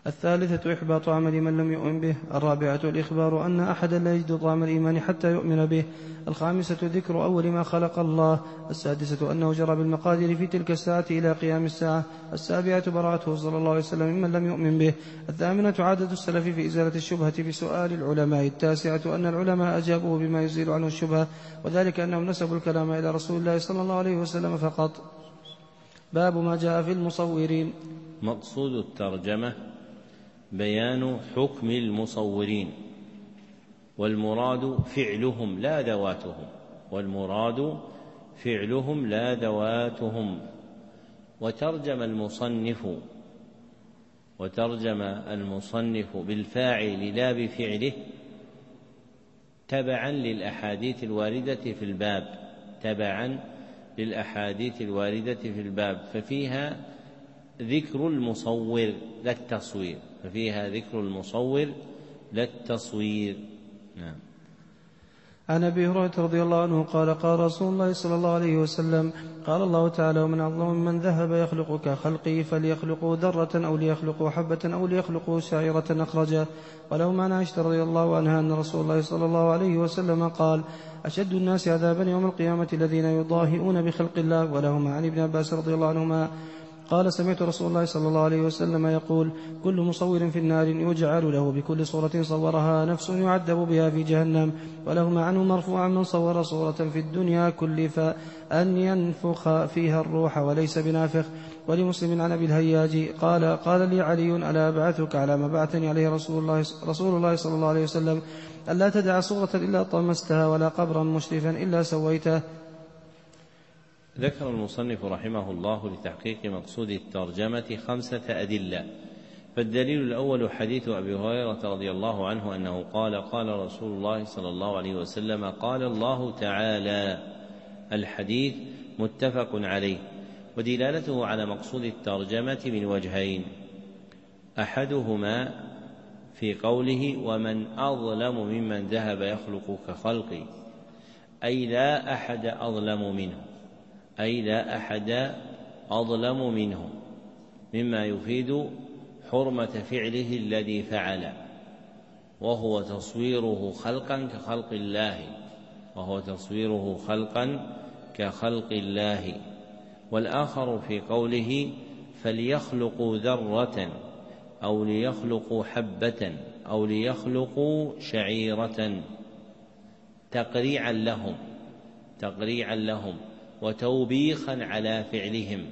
الثالثة إحباط عمل من لم يؤمن به. الرابعة الإخبار أن أحدا لا يجد طعم الإيمان حتى يؤمن به. الخامسة ذكر أول ما خلق الله. السادسة أنه جرى بالمقادير في تلك الساعة إلى قيام الساعة. السابعة براءته صلى الله عليه وسلم ممن لم يؤمن به. الثامنة عادة السلف في إزالة الشبهة بسؤال العلماء. التاسعة أن العلماء أجابوه بما يزيل عنه الشبهة، وذلك أنهم نسبوا الكلام إلى رسول الله صلى الله عليه وسلم فقط. باب ما جاء في المصورين. مقصود الترجمة بيان حكم المصورين، والمراد فعلهم لا ذواتهم، والمراد فعلهم لا ذواتهم. وترجم المصنف وترجم المصنف بالفاعل لا بفعله تبعا للأحاديث الواردة في الباب تبعا للأحاديث الواردة في الباب ففيها ذكر المصور لا التصوير ففيها ذكر المصور لا التصوير. نعم. عن أبي هريرة رضي الله عنه قال قال رسول الله صلى الله عليه وسلم قال الله تعالى ومن أظلم من ذهب يخلق كخلقه فليخلقوا ذرة أو ليخلقوا حبة أو ليخلقوا شعيرة أخرجه. وله عن عائشة رضي الله عنها أن رسول الله صلى الله عليه وسلم قال أشد الناس عذابا يوم القيامة الذين يضاهئون بخلق الله. وله عن ابن عباس رضي الله عنهما قال سمعت رسول الله صلى الله عليه وسلم يقول كل مصور في النار يجعل له بكل صورة صورها نفس يعذب بها في جهنم. ولهما عنه مرفوعا من صور صورة في الدنيا كلف أن ينفخ فيها الروح وليس بنافخ. ولمسلم عن أبي الهياج قال قال لي علي ألا أبعثك على ما بعثني عليه رسول الله, رسول الله صلى الله عليه وسلم ألا تدع صورة إلا طمستها ولا قبرا مشرفا إلا سويته. ذكر المصنف رحمه الله لتحقيق مقصود الترجمة خمسة أدلة. فالدليل الأول حديث أبي هريرة رضي الله عنه أنه قال قال رسول الله صلى الله عليه وسلم قال الله تعالى. الحديث متفق عليه، ودلالته على مقصود الترجمة من وجهين: أحدهما في قوله ومن أظلم ممن ذهب يخلق كخلقي، أي لا أحد أظلم منه أي لا أحد أظلم منه مما يفيد حرمة فعله الذي فعل، وهو تصويره خلقا كخلق الله وهو تصويره خلقا كخلق الله. والآخر في قوله فليخلقوا ذرة أو ليخلقوا حبة أو ليخلقوا شعيرة تقريعا لهم تقريعا لهم وتوبيخا على فعلهم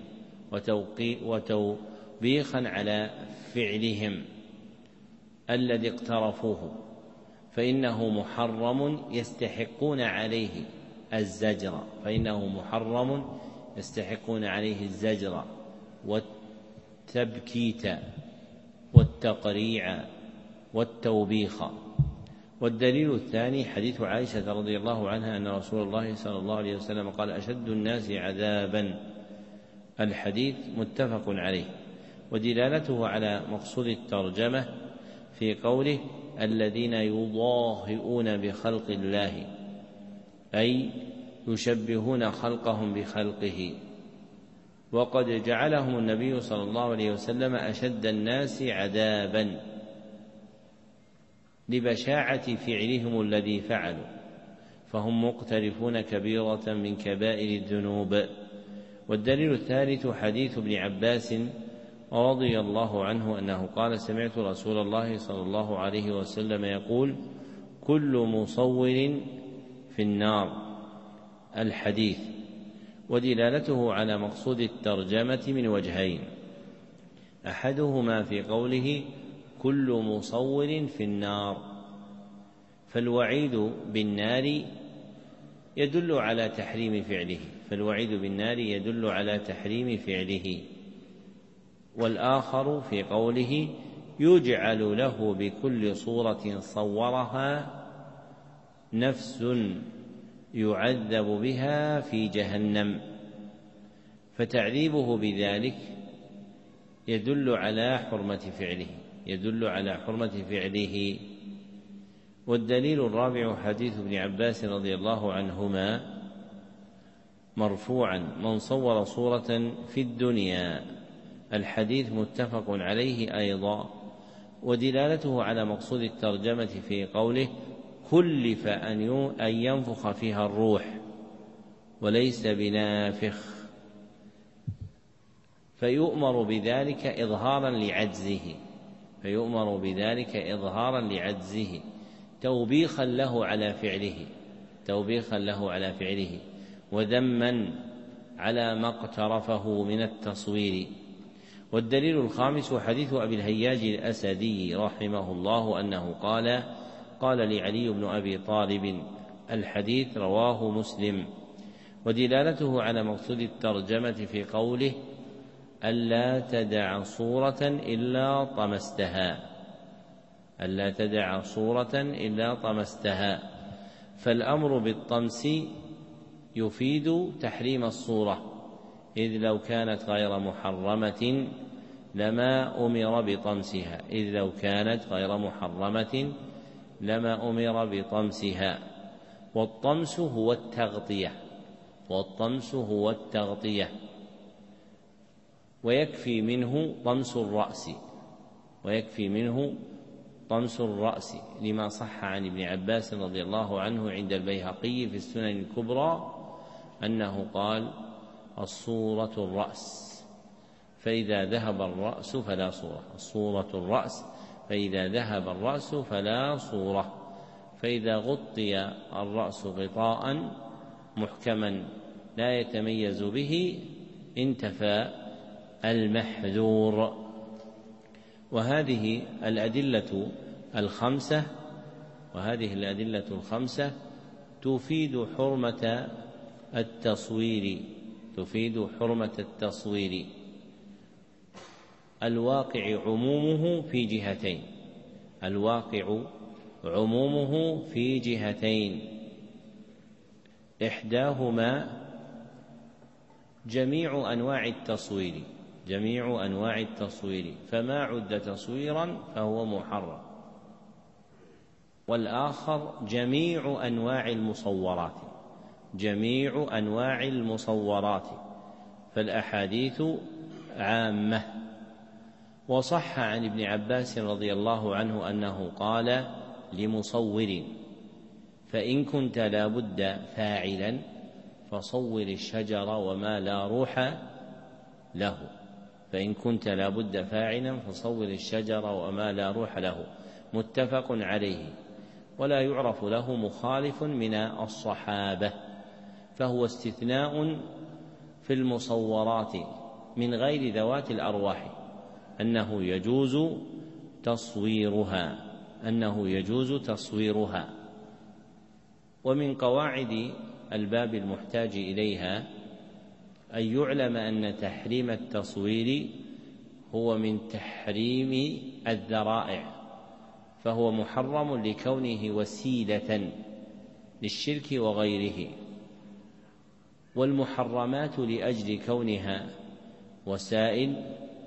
وتوبيخا على فعلهم الذي اقترفوه، فإنه محرم يستحقون عليه الزجر فإنه محرم يستحقون عليه الزجر والتبكيت والتقريع والتوبيخ. والدليل الثاني حديث عائشة رضي الله عنها أن رسول الله صلى الله عليه وسلم قال أشد الناس عذابا. الحديث متفق عليه، ودلالته على مقصود الترجمة في قوله الذين يضاهئون بخلق الله، أي يشبهون خلقهم بخلقه. وقد جعلهم النبي صلى الله عليه وسلم أشد الناس عذابا لبشاعة فعلهم الذي فعلوا، فهم مقترفون كبيرة من كبائر الذنوب. والدليل الثالث حديث ابن عباس رضي الله عنه أنه قال سمعت رسول الله صلى الله عليه وسلم يقول كل مصور في النار. الحديث، ودلالته على مقصود الترجمة من وجهين: أحدهما في قوله كل مصور في النار، فالوعيد بالنار يدل على تحريم فعله فالوعيد بالنار يدل على تحريم فعله. والآخر في قوله يجعل له بكل صورة صورها نفس يعذب بها في جهنم، فتعذيبه بذلك يدل على حرمة فعله يدل على حرمة فعله. والدليل الرابع حديث ابن عباس رضي الله عنهما مرفوعا من صور صورة في الدنيا. الحديث متفق عليه أيضا، ودلالته على مقصود الترجمة في قوله كلف أن ينفخ فيها الروح وليس بنافخ، فيؤمر بذلك إظهارا لعجزه فيؤمر بذلك إظهارا لعجزه توبيخا له على فعله توبيخا له على فعله وذما على ما اقترفه من التصوير. والدليل الخامس حديث أبي الهياج الأسدي رحمه الله أنه قال قال لعلي بن أبي طالب، الحديث رواه مسلم. ودلالته على مقصود الترجمة في قوله ألا تدع صورة إلا طمستها ألا تدع صورة إلا طمستها، فالأمر بالطمس يفيد تحريم الصورة، إذ لو كانت غير محرمة لما أمر بطمسها إذ لو كانت غير محرمة لما أمر بطمسها. والطمس هو التغطية والطمس هو التغطية ويكفي منه طمس الرأس ويكفي منه طمس الرأس لما صح عن ابن عباس رضي الله عنه عند البيهقي في السنن الكبرى أنه قال الصورة الرأس فإذا ذهب الرأس فلا صورة الصورة الرأس فإذا ذهب الرأس فلا صورة فإذا غطي الرأس غطاء محكما لا يتميز به انتفى المحذور. وهذه الأدلة الخمسة وهذه الأدلة الخمسة تفيد حرمة التصوير تفيد حرمة التصوير. الواقع عمومه في جهتين الواقع عمومه في جهتين إحداهما جميع أنواع التصوير جميع أنواع التصوير فما عد تصويرا فهو محرم، والآخر جميع أنواع المصورات جميع أنواع المصورات فالأحاديث عامة. وصح عن ابن عباس رضي الله عنه أنه قال لمصور فإن كنت لا بد فاعلا فصور الشجر وما لا روح له فإن كنت لا بد فاعلا فصور الشجر وما لا روح له متفق عليه. ولا يعرف له مخالف من الصحابة، فهو استثناء في المصورات من غير ذوات الأرواح أنه يجوز تصويرها أنه يجوز تصويرها. ومن قواعد الباب المحتاج إليها أن يعلم أن تحريم التصوير هو من تحريم الذرائع، فهو محرم لكونه وسيلة للشرك وغيره، والمحرمات لأجل كونها وسائل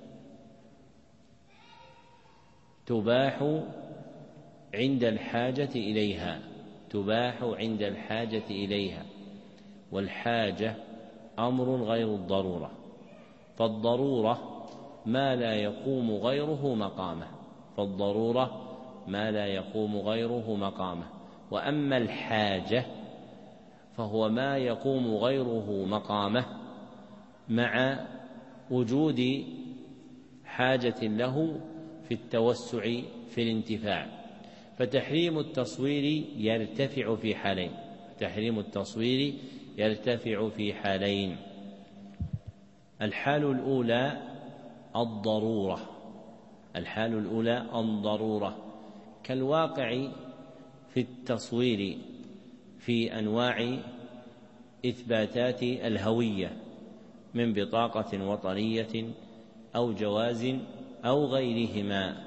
تباح عند الحاجة إليها تباح عند الحاجة إليها والحاجة أمر غير الضرورة، فالضرورة ما لا يقوم غيره مقامه فالضرورة ما لا يقوم غيره مقامه وأما الحاجة فهو ما يقوم غيره مقامه مع وجود حاجة له في التوسع في الانتفاع. فتحريم التصوير يرتفع في حالين تحريم التصوير يرتفع في حالين الحال الأولى الضرورة الحال الأولى الضرورة كالواقع في التصوير في أنواع إثباتات الهوية من بطاقة وطنية أو جواز أو غيرهما.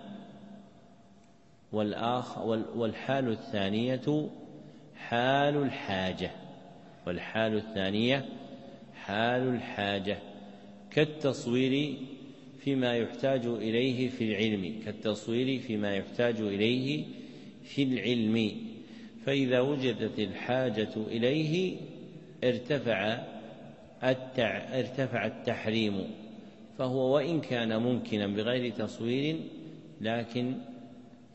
والحال الثانية حال الحاجة والحال الثانية حال الحاجة كالتصوير فيما يحتاج إليه في العلم كالتصوير فيما يحتاج إليه في العلم فإذا وجدت الحاجة إليه ارتفع التع... ارتفع التحريم، فهو وإن كان ممكنا بغير تصوير لكن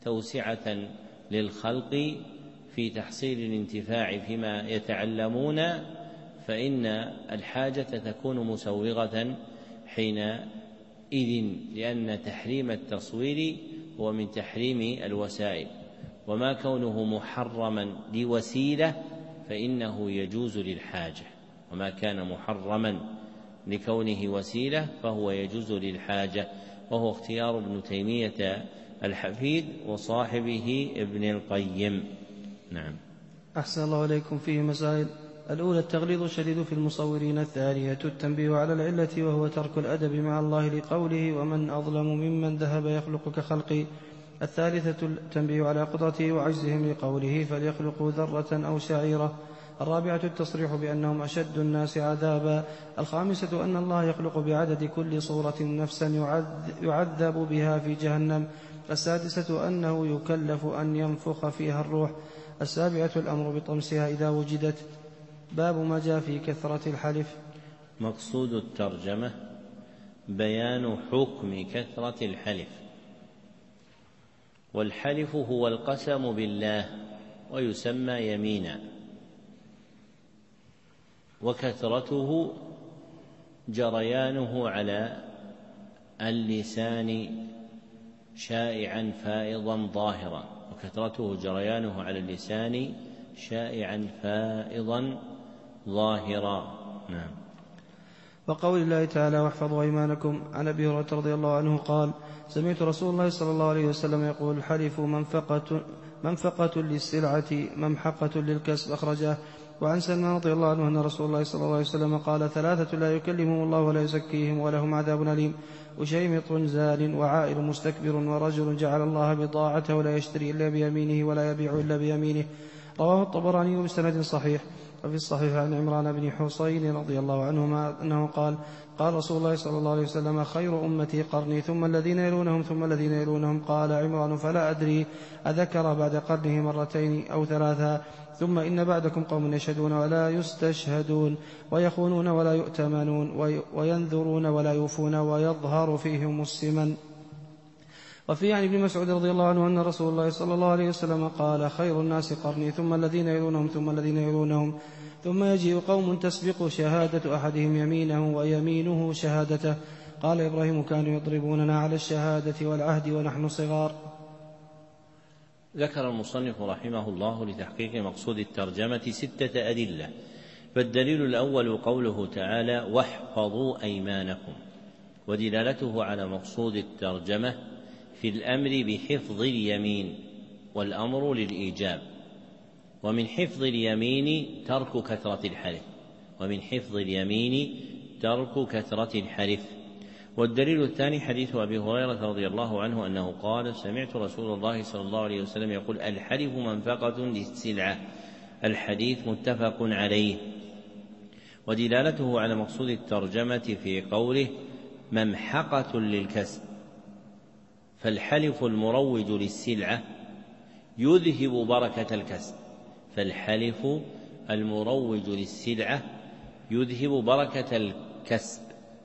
توسعة للخلق في تحصيل الانتفاع فيما يتعلمون، فإن الحاجة تكون مسوغة حينئذ، لأن تحريم التصوير هو من تحريم الوسائل، وما كونه محرما لوسيلة فإنه يجوز للحاجة، وما كان محرما لكونه وسيلة فهو يجوز للحاجة، وهو اختيار ابن تيمية الحفيد وصاحبه ابن القيم. نعم. أحسن الله عليكم. فيه مسائل: الأولى التغليظ الشديد في المصورين. الثانية التنبيه على العلة وهو ترك الأدب مع الله لقوله: ومن أظلم ممن ذهب يخلق كخلقي. الثالثة التنبيه على قدرته وعجزهم لقوله: فليخلقوا ذرة أو شعيرة. الرابعة التصريح بأنهم أشد الناس عذابا. الخامسة أن الله يخلق بعدد كل صورة نفسا يعذب بها في جهنم. السادسة أنه يكلف أن ينفخ فيها الروح. السابعة الأمر بطمسها إذا وجدت. باب ما جاء في كثرة الحلف. مقصود الترجمة بيان حكم كثرة الحلف. والحلف هو القسم بالله ويسمى يمينا، وكثرته جريانه على اللسان شائعا فائضا ظاهرا وكثرته جريانه على اللسان شائعا فائضا ظاهرا. نعم. وقول الله تعالى: واحفظوا أيمانكم. عن أبي هريرة رضي الله عنه قال: سمعت رسول الله صلى الله عليه وسلم يقول: الحلف منفقة, منفقة للسلعة ممحقة للكسب. أخرجه. وعن سلمان رضي الله عنه أن رسول الله صلى الله عليه وسلم قال: ثلاثة لا يكلمهم الله ولا يزكيهم ولهم عذاب أليم: وشيمط زال، وعائل مستكبر، ورجل جعل الله بضاعته لا يشتري إلا بيمينه ولا يبيع إلا بيمينه. رواه الطبراني بسند صحيح. وفي الصحيح عن عمران بن حصين رضي الله عنهما أنه قال: قال رسول الله صلى الله عليه وسلم: خير أمتي قرني ثم الذين يلونهم ثم الذين يلونهم. قال عمران: فلا أدري أذكر بعد قرنه مرتين أو ثلاثا. ثم إن بعدكم قوم يشهدون ولا يستشهدون ويخونون ولا يؤتمنون وينذرون ولا يوفون ويظهر فيهم السمن. وفي عن ابن مسعود رضي الله عنه أن رسول الله صلى الله عليه وسلم قال: خير الناس قرني ثم الذين يلونهم ثم الذين يلونهم ثم يجيء قوم تسبق شهادة أحدهم يمينه ويمينه شهادته. قال إبراهيم: كانوا يضربوننا على الشهادة والعهد ونحن صغار. ذكر المصنف رحمه الله لتحقيق مقصود الترجمة ستة أدلة. فالدليل الأول قوله تعالى: واحفظوا أيمانكم، ودلالته على مقصود الترجمة في الأمر بحفظ اليمين، والأمر للإيجاب. ومن حفظ اليمين ترك كثرة الحلف ومن حفظ اليمين ترك كثرة الحلف. والدليل الثاني حديث أبي هريرة رضي الله عنه أنه قال: سمعت رسول الله صلى الله عليه وسلم يقول: الحلف منفقة للسلعة. الحديث متفق عليه. ودلالته على مقصود الترجمة في قوله: ممحقة للكسب. فالحلف المروج للسلعة يذهب بركة الكسب فالحلف المروج للسلعة يذهب بركة الكسب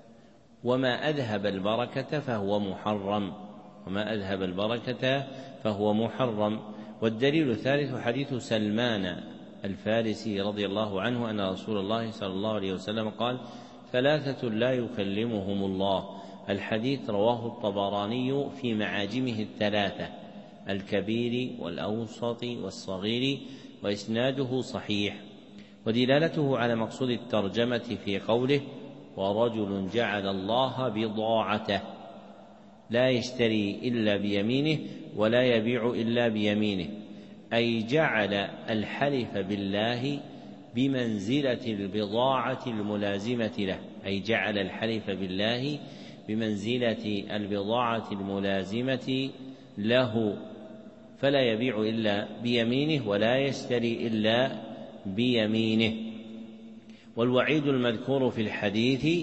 وما أذهب البركة فهو محرم وما أذهب البركة فهو محرم. والدليل الثالث حديث سلمان الفارسي رضي الله عنه أن رسول الله صلى الله عليه وسلم قال: ثلاثة لا يكلمهم الله. الحديث رواه الطبراني في معاجمه الثلاثة: الكبير والأوسط والصغير، وإسناده صحيح. ودلالته على مقصود الترجمة في قوله: ورجل جعل الله بضاعته، لا يشتري إلا بيمينه ولا يبيع إلا بيمينه، أي جعل الحلف بالله بمنزلة البضاعة الملازمة له أي جعل الحلف بالله بمنزلة البضاعة الملازمة له، فلا يبيع إلا بيمينه ولا يشتري إلا بيمينه. والوعيد المذكور في الحديث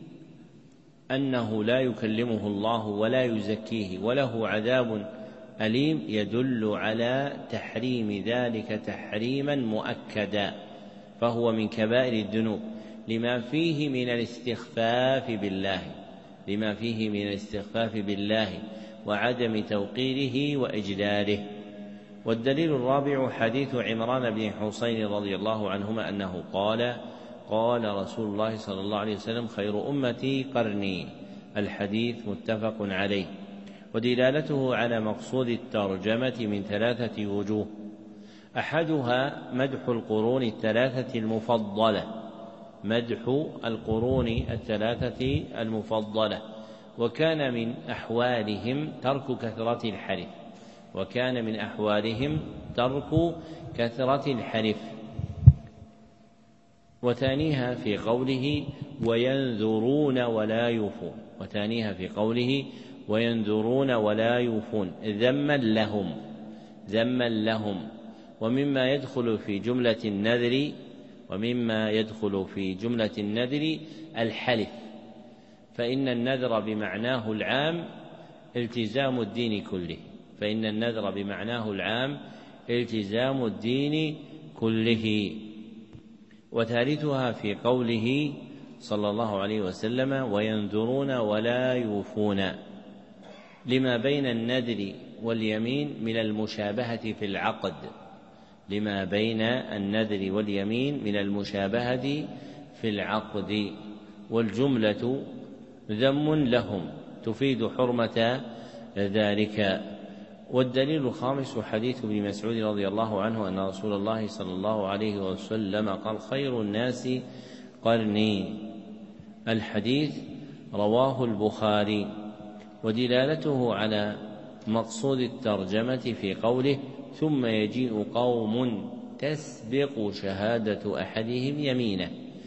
أنه لا يكلمه الله ولا يزكيه وله عذاب أليم يدل على تحريم ذلك تحريما مؤكدا، فهو من كبائر الذنوب لما فيه من الاستخفاف بالله لما فيه من الاستخفاف بالله وعدم توقيره وإجلاله. والدليل الرابع حديث عمران بن حسين رضي الله عنهما أنه قال قال رسول الله صلى الله عليه وسلم خير أمتي قرني. الحديث متفق عليه. ودلالته على مقصود الترجمة من ثلاثة وجوه: أحدها مدح القرون الثلاثة المفضلة مدح القرون الثلاثة المفضلة وكان من أحوالهم ترك كثرة الحلف وكان من أحوالهم ترك كثرة الحلف وثانيها في قوله وينذرون ولا يوفون وثانيها في قوله وينذرون ولا يوفون ذما لهم ذما لهم ومما يدخل في جملة النذر ومما يدخل في جملة النذر الحلف، فإن النذر بمعناه العام التزام الدين كله فإن النذر بمعناه العام التزام الدين كله. وثالثها في قوله صلى الله عليه وسلم وينذرون ولا يوفون لما بين النذر واليمين من المشابهة في العقد لما بين النذر واليمين من المشابهة في العقد والجملة ذم لهم تفيد حرمة ذلك. والدليل الخامس حديث ابن مسعود رضي الله عنه أن رسول الله صلى الله عليه وسلم قال خير الناس قرني. الحديث رواه البخاري. ودلالته على مقصود الترجمة في قوله ثم يجيء قوم تسبق شهادة أحدهم يمينه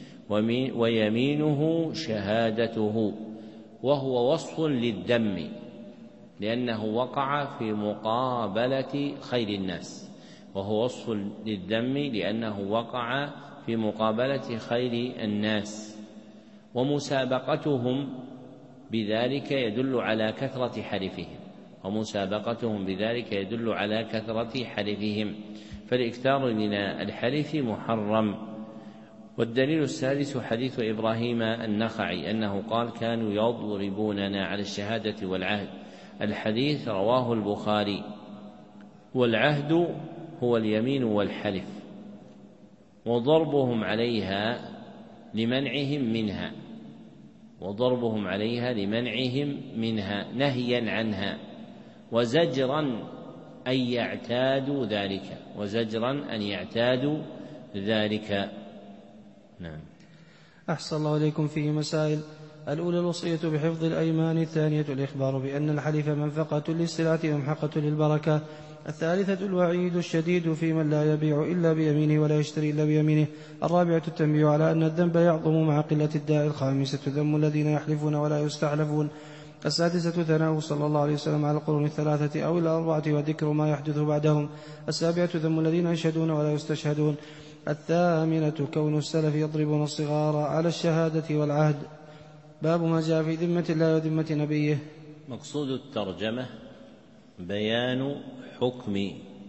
ويمينه شهادته وهو وصف للذم لأنه وقع في مقابلة خير الناس وهو وصف للذم لأنه وقع في مقابلة خير الناس. ومسابقتهم بذلك يدل على كثرة حلفهم ومسابقتهم بذلك يدل على كثرة حلفهم فالإكثار من الحلف محرم. والدليل السادس حديث إبراهيم النخعي أنه قال كانوا يضربوننا على الشهادة والعهد. الحديث رواه البخاري. والعهد هو اليمين والحلف وضربهم عليها لمنعهم منها وضربهم عليها لمنعهم منها نهيا عنها وزجرا أن يعتادوا ذلك وزجرا أن يعتادوا ذلك. نعم. أحسن الله إليكم فيه مسائل. الأولى الوصية بحفظ الأيمان. الثانية الإخبار بأن الحلف منفقة للسلعة ومحقة للبركة. الثالثة الوعيد الشديد في من لا يبيع إلا بيمينه ولا يشتري إلا بيمينه. الرابعة التنبيه على أن الذنب يعظم مع قلة الداء. الخامسة ذم الذين يحلفون ولا يستحلفون. السادسة ثناؤه صلى الله عليه وسلم على القرون الثلاثة أو الأربعة وذكر ما يحدث بعدهم. السابعة ذم الذين يشهدون ولا يستشهدون. الثامنة كون السلف يضربون الصغار على الشهادة والعهد. باب ما جاء في ذمة الله وذمة نبيه. مقصود الترجمة بيان حكم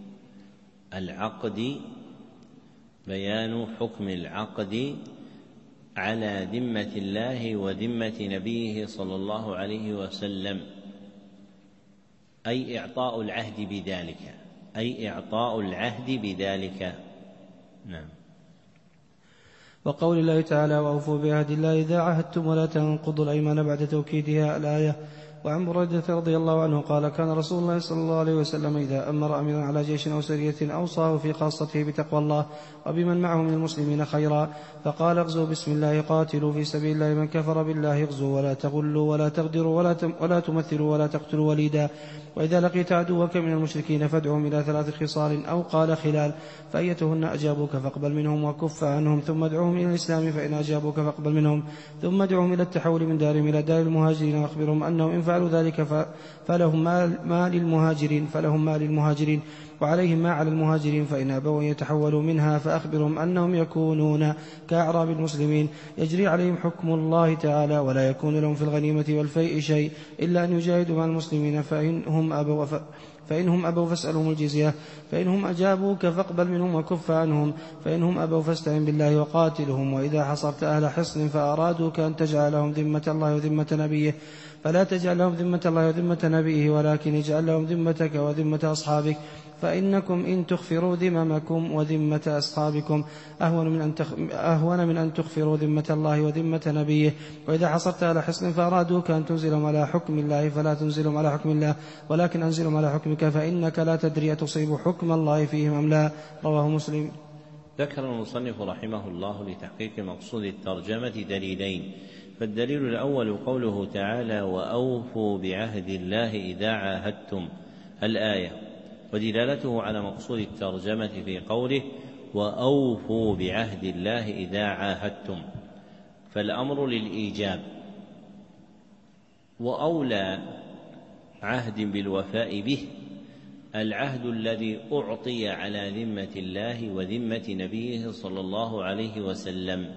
العقد بيان حكم العقد على ذمة الله وذمة نبيه صلى الله عليه وسلم أي إعطاء العهد بذلك أي إعطاء العهد بذلك. نعم. وقول الله تعالى وأوفوا بعهد الله إذا عهدتم ولا تنقضوا الأيمان بعد توكيدها الآية. وعن بريدة رضي الله عنه قال كان رسول الله صلى الله عليه وسلم إذا أمر أميرا على جيش أو سرية أوصاه في خاصته بتقوى الله وبمن معه من المسلمين خيرا فقال اغزوا بسم الله قاتلوا في سبيل الله من كفر بالله اغزوا ولا تغلوا ولا تغدروا ولا, ولا تمثلوا ولا تقتلوا وليدا وإذا لقيت عدوك من المشركين فادعهم إلى ثلاث خصال أو قال خلال فأيتهن أجابوك فاقبل منهم وكف عنهم ثم ادعوهم إلى الإسلام فإن أجابوك فاقبل منهم ثم ادعوهم إلى التحول من دارهم إلى دار المهاجرين واخبرهم أنهم إن فعلوا ذلك فلهم ما للمهاجرين فلهم ما للمهاجرين وعليهم ما على المهاجرين، فإن أبوا أن يتحولوا منها فأخبرهم أنهم يكونون كأعراب المسلمين يجري عليهم حكم الله تعالى، ولا يكون لهم في الغنيمة والفيء شيء إلا أن يجاهدوا مع المسلمين، فإنهم أبوا ف... فإنهم أبوا فاسألهم الجزية، فإنهم أجابوك فاقبل منهم وكف عنهم، فإنهم أبوا فاستعن بالله وقاتلهم. وإذا حصرت أهل حصن فأرادوك أن تجعل لهم ذمة الله وذمة نبيه فلا تجعل لهم ذمة الله وذمة نبيه، ولكن اجعل لهم ذمتك وذمة أصحابك، فإنكم إن تخفروا ذممكم وذمة أصحابكم أهون من أن تخ... أهون من أن تخفروا ذمة الله وذمة نبيه. وإذا حصرت على حصن فأرادوك أن تنزلهم على حكم الله فلا تنزلهم على حكم الله، ولكن أنزلهم على حكمك، فإنك لا تدري أتصيب حكم الله فيهم أم لا. رواه مسلم. ذكر المصنف رحمه الله لتحقيق مقصود الترجمة دليلين. فالدليل الأول قوله تعالى: وأوفوا بعهد الله إذا عاهدتم، الآية، ودلالته على مقصود الترجمة في قوله: وأوفوا بعهد الله إذا عاهدتم، فالأمر للإيجاب، وأولى عهد بالوفاء به العهد الذي أعطي على ذمة الله وذمة نبيه صلى الله عليه وسلم.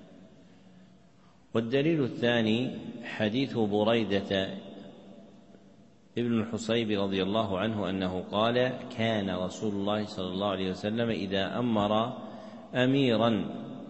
والدليل الثاني حديث بريدة ابن الحصيب رضي الله عنه أنه قال: كان رسول الله صلى الله عليه وسلم إذا أمر أميرا.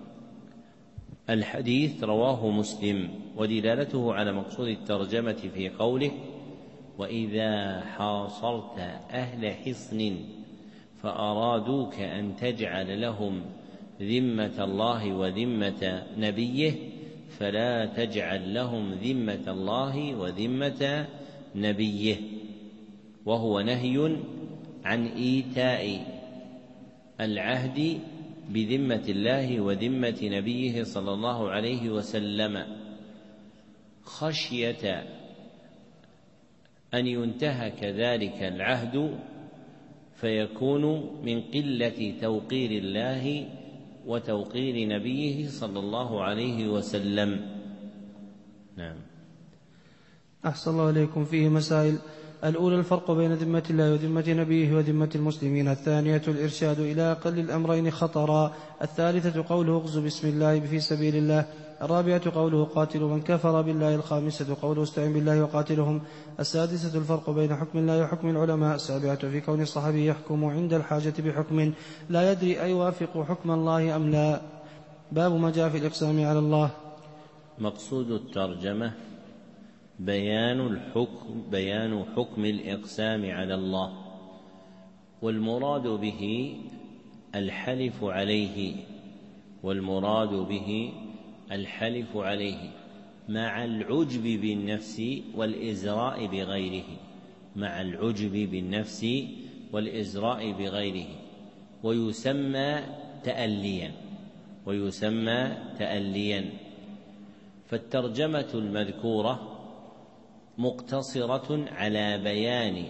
الحديث رواه مسلم. ودلالته على مقصود الترجمة في قوله: وإذا حاصرت أهل حصن فأرادوك أن تجعل لهم ذمة الله وذمة نبيه فلا تجعل لهم ذمة الله وذمة نبيه، وهو نهي عن إيتاء العهد بذمة الله وذمة نبيه صلى الله عليه وسلم، خشية أن ينتهك ذلك العهد فيكون من قلة توقير الله وتوقير نبيه صلى الله عليه وسلم. نعم. أحسن الله إليكم. فيه مسائل: الأولى الفرق بين ذمة الله وذمة نبيه وذمة المسلمين. الثانية الإرشاد إلى أقل الأمرين خطرا. الثالثة قوله: اغزوا بسم الله في سبيل الله. الرابعة قوله: قاتلوا من كفر بالله. الخامسة قوله: استعن بالله وقاتلهم. السادسة الفرق بين حكم الله وحكم العلماء. السابعة في كون الصحابي يحكم عند الحاجة بحكم لا يدري أيوافق حكم الله أم لا. باب ما جاء في الإقسام على الله. مقصود الترجمة بيان الحكم بيان حكم الإقسام على الله، والمراد به الحلف عليه والمراد به الحلف عليه مع العجب بالنفس والإزراء بغيره مع العجب بالنفس والإزراء بغيره ويسمى تأليا ويسمى تأليا فالترجمة المذكورة مقتصرة على بيان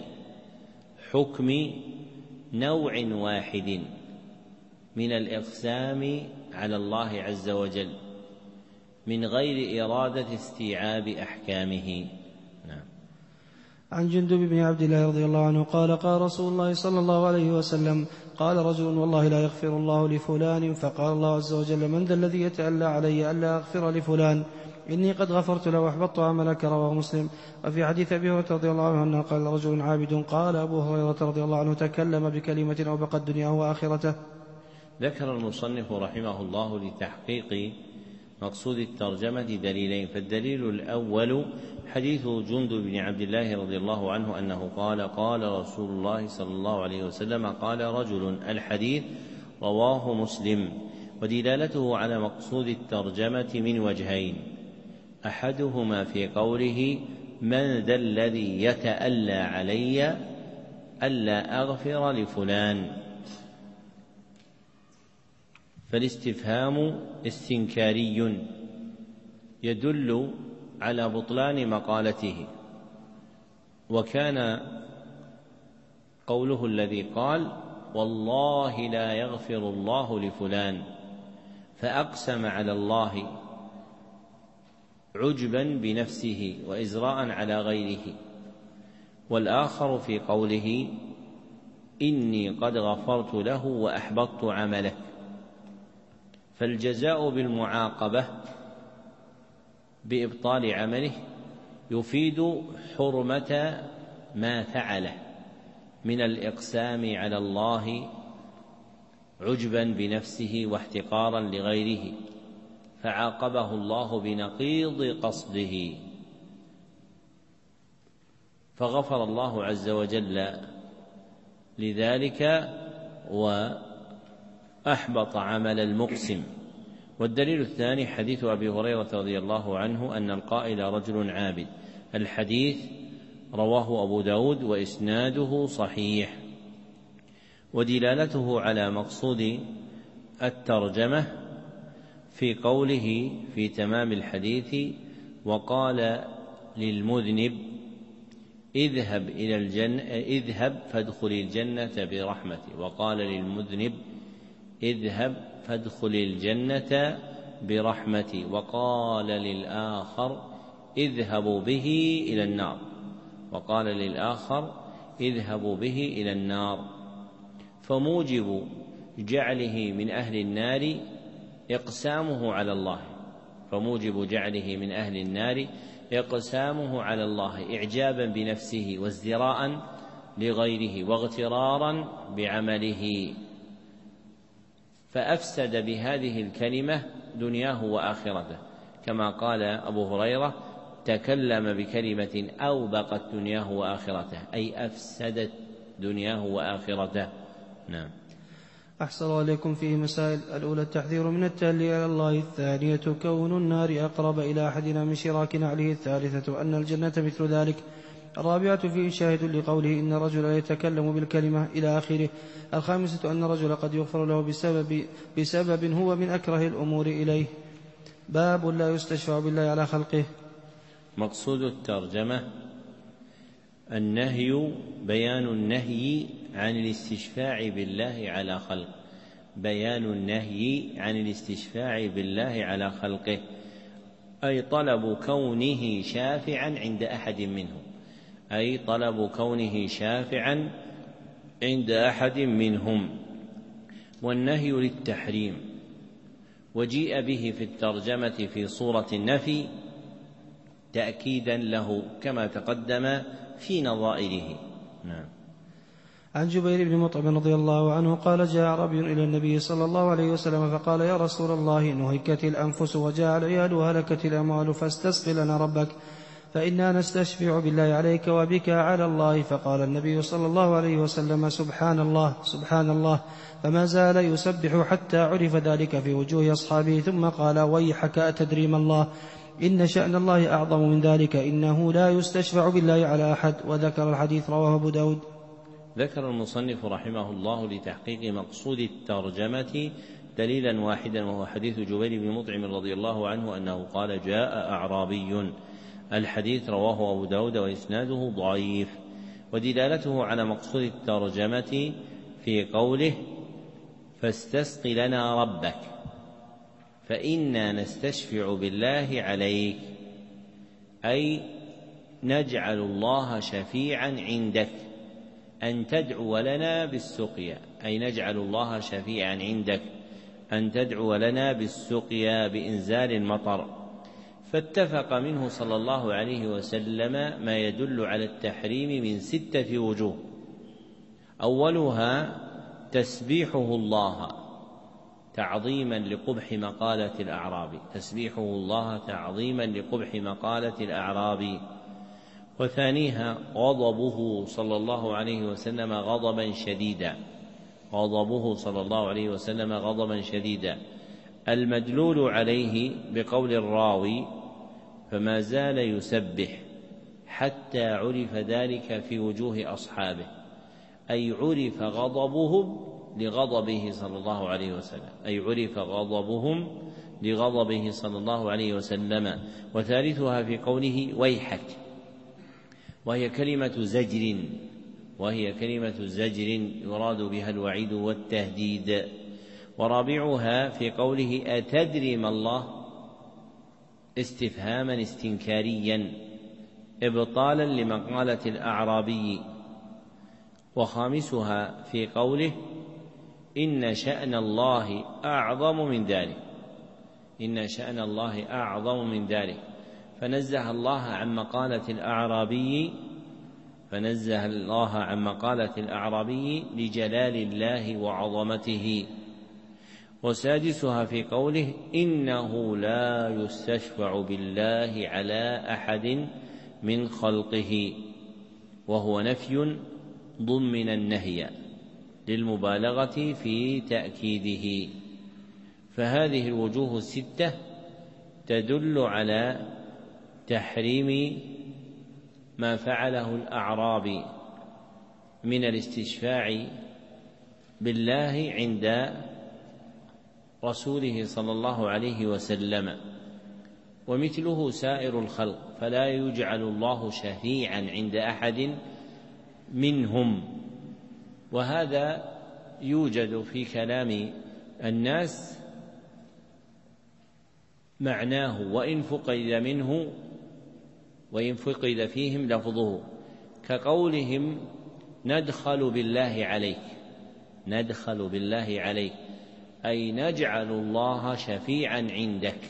حكم نوع واحد من الإقسام على الله عز وجل من غير إرادة استيعاب أحكامه. نعم. عن جندب بن عبد الله رضي الله عنه قال: قال رسول الله صلى الله عليه وسلم: قال رجل: والله لا يغفر الله لفلان. فقال الله عز وجل: من ذا الذي يتألى علي ألا أغفر لفلان؟ إني قد غفرت له وأحبطت عملك. رواه مسلم. وفي حديث أبي هريرة رضي الله عنه أنه قال رجل عابد: قال أبو هريرة رضي الله عنه: تكلم بكلمة أو بقت دنياه وآخرته. ذكر المصنف رحمه الله لتحقيق مقصود الترجمة دليلين. فالدليل الأول حديث جندب بن عبد الله رضي الله عنه أنه قال: قال رسول الله صلى الله عليه وسلم: قال رجل. الحديث رواه مسلم. ودلالته على مقصود الترجمة من وجهين: أحدهما في قوله: من ذا الذي يتألى علي ألا أغفر لفلان، فالاستفهام استنكاري يدل على بطلان مقالته. وكان قوله الذي قال: والله لا يغفر الله لفلان، فأقسم على الله عجبا بنفسه وإزراء على غيره. والآخر في قوله: إني قد غفرت له وأحبطت عمله. فالجزاء بالمعاقبة بإبطال عمله يفيد حرمة ما فعله من الإقسام على الله عجبا بنفسه واحتقارا لغيره، فعاقبه الله بنقيض قصده، فغفر الله عز وجل لذلك وأحبط عمل المقسم. والدليل الثاني حديث أبي هريرة رضي الله عنه أن القائل رجل عابد. الحديث رواه أبو داود وإسناده صحيح، ودلالته على مقصود الترجمة في قوله في تمام الحديث: وقال للمذنب اذهب إلى الجنة اذهب فادخل الجنة برحمتي، وقال للمذنب اذهب فادخل الجنة برحمتي، وقال للآخر اذهبوا به إلى النار وقال للآخر اذهبوا به إلى النار. فموجب جعله من أهل النار إقسامه على الله فموجب جعله من أهل النار إقسامه على الله إعجابا بنفسه وازدراء لغيره واغترارا بعمله، فأفسد بهذه الكلمة دنياه وآخرته، كما قال أبو هريرة: تكلم بكلمة أوبقت دنياه وآخرته، أي أفسدت دنياه وآخرته. نعم. أحسن عليكم فيه مسائل: الأولى التحذير من التألي على الله، الثانية كون النار أقرب إلى أحدنا من شراك نعله، الثالثة أن الجنة مثل ذلك، الرابعة فيه شاهد لقوله إن رجلا يتكلم بالكلمة إلى آخره، الخامسة أن الرجل قد يغفر له بسبب, بسبب هو من أكره الأمور إليه. باب لا يستشفع بالله على خلقه. مقصود الترجمة النهي بيان النهي عن الاستشفاع بالله على خلق بيان النهي عن الاستشفاع بالله على خلقه، أي طلب كونه شافعا عند أحد منهم أي طلب كونه شافعا عند أحد منهم والنهي للتحريم، وجيء به في الترجمة في صورة النفي تأكيدا له كما تقدم في نظائره. نعم. عن جبير بن مطعم رضي الله عنه قال: جاء أعرابي إلى النبي صلى الله عليه وسلم فقال: يا رسول الله، نهكت الأنفس وجاء العيال وهلكت الأموال، فاستسق لنا ربك فإنا نستشفع بالله عليك وبك على الله. فقال النبي صلى الله عليه وسلم: سبحان الله سبحان الله، فما زال يسبح حتى عرف ذلك في وجوه أصحابه، ثم قال: ويحك أتدري ما الله؟ إن شأن الله أعظم من ذلك، إنه لا يستشفع بالله على أحد. وذكر الحديث رواه أبو داود. ذكر المصنف رحمه الله لتحقيق مقصود الترجمة دليلا واحدا، وهو حديث جبير بن مطعم رضي الله عنه أنه قال: جاء أعرابي. الحديث رواه أبو داود وإسناده ضعيف. ودلالته على مقصود الترجمة في قوله: فاستسق لنا ربك فإنا نستشفع بالله عليك، أي نجعل الله شفيعا عندك أن تدعو لنا بالسقيا أي نجعل الله شفيعا عندك أن تدعو لنا بالسقيا بإنزال المطر. فاتفق منه صلى الله عليه وسلم ما يدل على التحريم من ستة وجوه: أولها تسبيحه الله تعظيما لقبح مقالة الأعرابي تسبيحه الله تعظيما لقبح مقالة الأعرابي وثانيها غضبه صلى الله عليه وسلم غضبا شديدا غضبه صلى الله عليه وسلم غضبا شديدا المدلول عليه بقول الراوي: فما زال يسبح حتى عرف ذلك في وجوه أصحابه، أي عرف غضبهم لغضبه صلى الله عليه وسلم أي عرف غضبهم لغضبه صلى الله عليه وسلم. وثالثها في قوله: ويحك، وهي كلمة زجر وهي كلمة زجر يراد بها الوعيد والتهديد. ورابعها في قوله: أتدري ما الله؟ استفهاما استنكاريا إبطالا لمقالة الأعرابي. وخامسها في قوله إن شأن الله أعظم من ذلك، إن شأن الله أعظم من ذلك، فنزه الله عن مقالة الأعرابي فنزه الله عن مقالة الأعرابي لجلال الله وعظمته. وسادسها في قوله إنه لا يستشفع بالله على أحد من خلقه، وهو نفي ضمن النهي للمبالغة في تأكيده. فهذه الوجوه الستة تدل على تحريم ما فعله الأعرابي من الاستشفاع بالله عند رسوله صلى الله عليه وسلم، ومثله سائر الخلق، فلا يجعل الله شفيعا عند أحد منهم. وهذا يوجد في كلام الناس معناه وإن فقد منه وإن فقد فيهم لفظه، كقولهم ندخل بالله عليك، ندخل بالله عليك أي نجعل الله شفيعا عندك،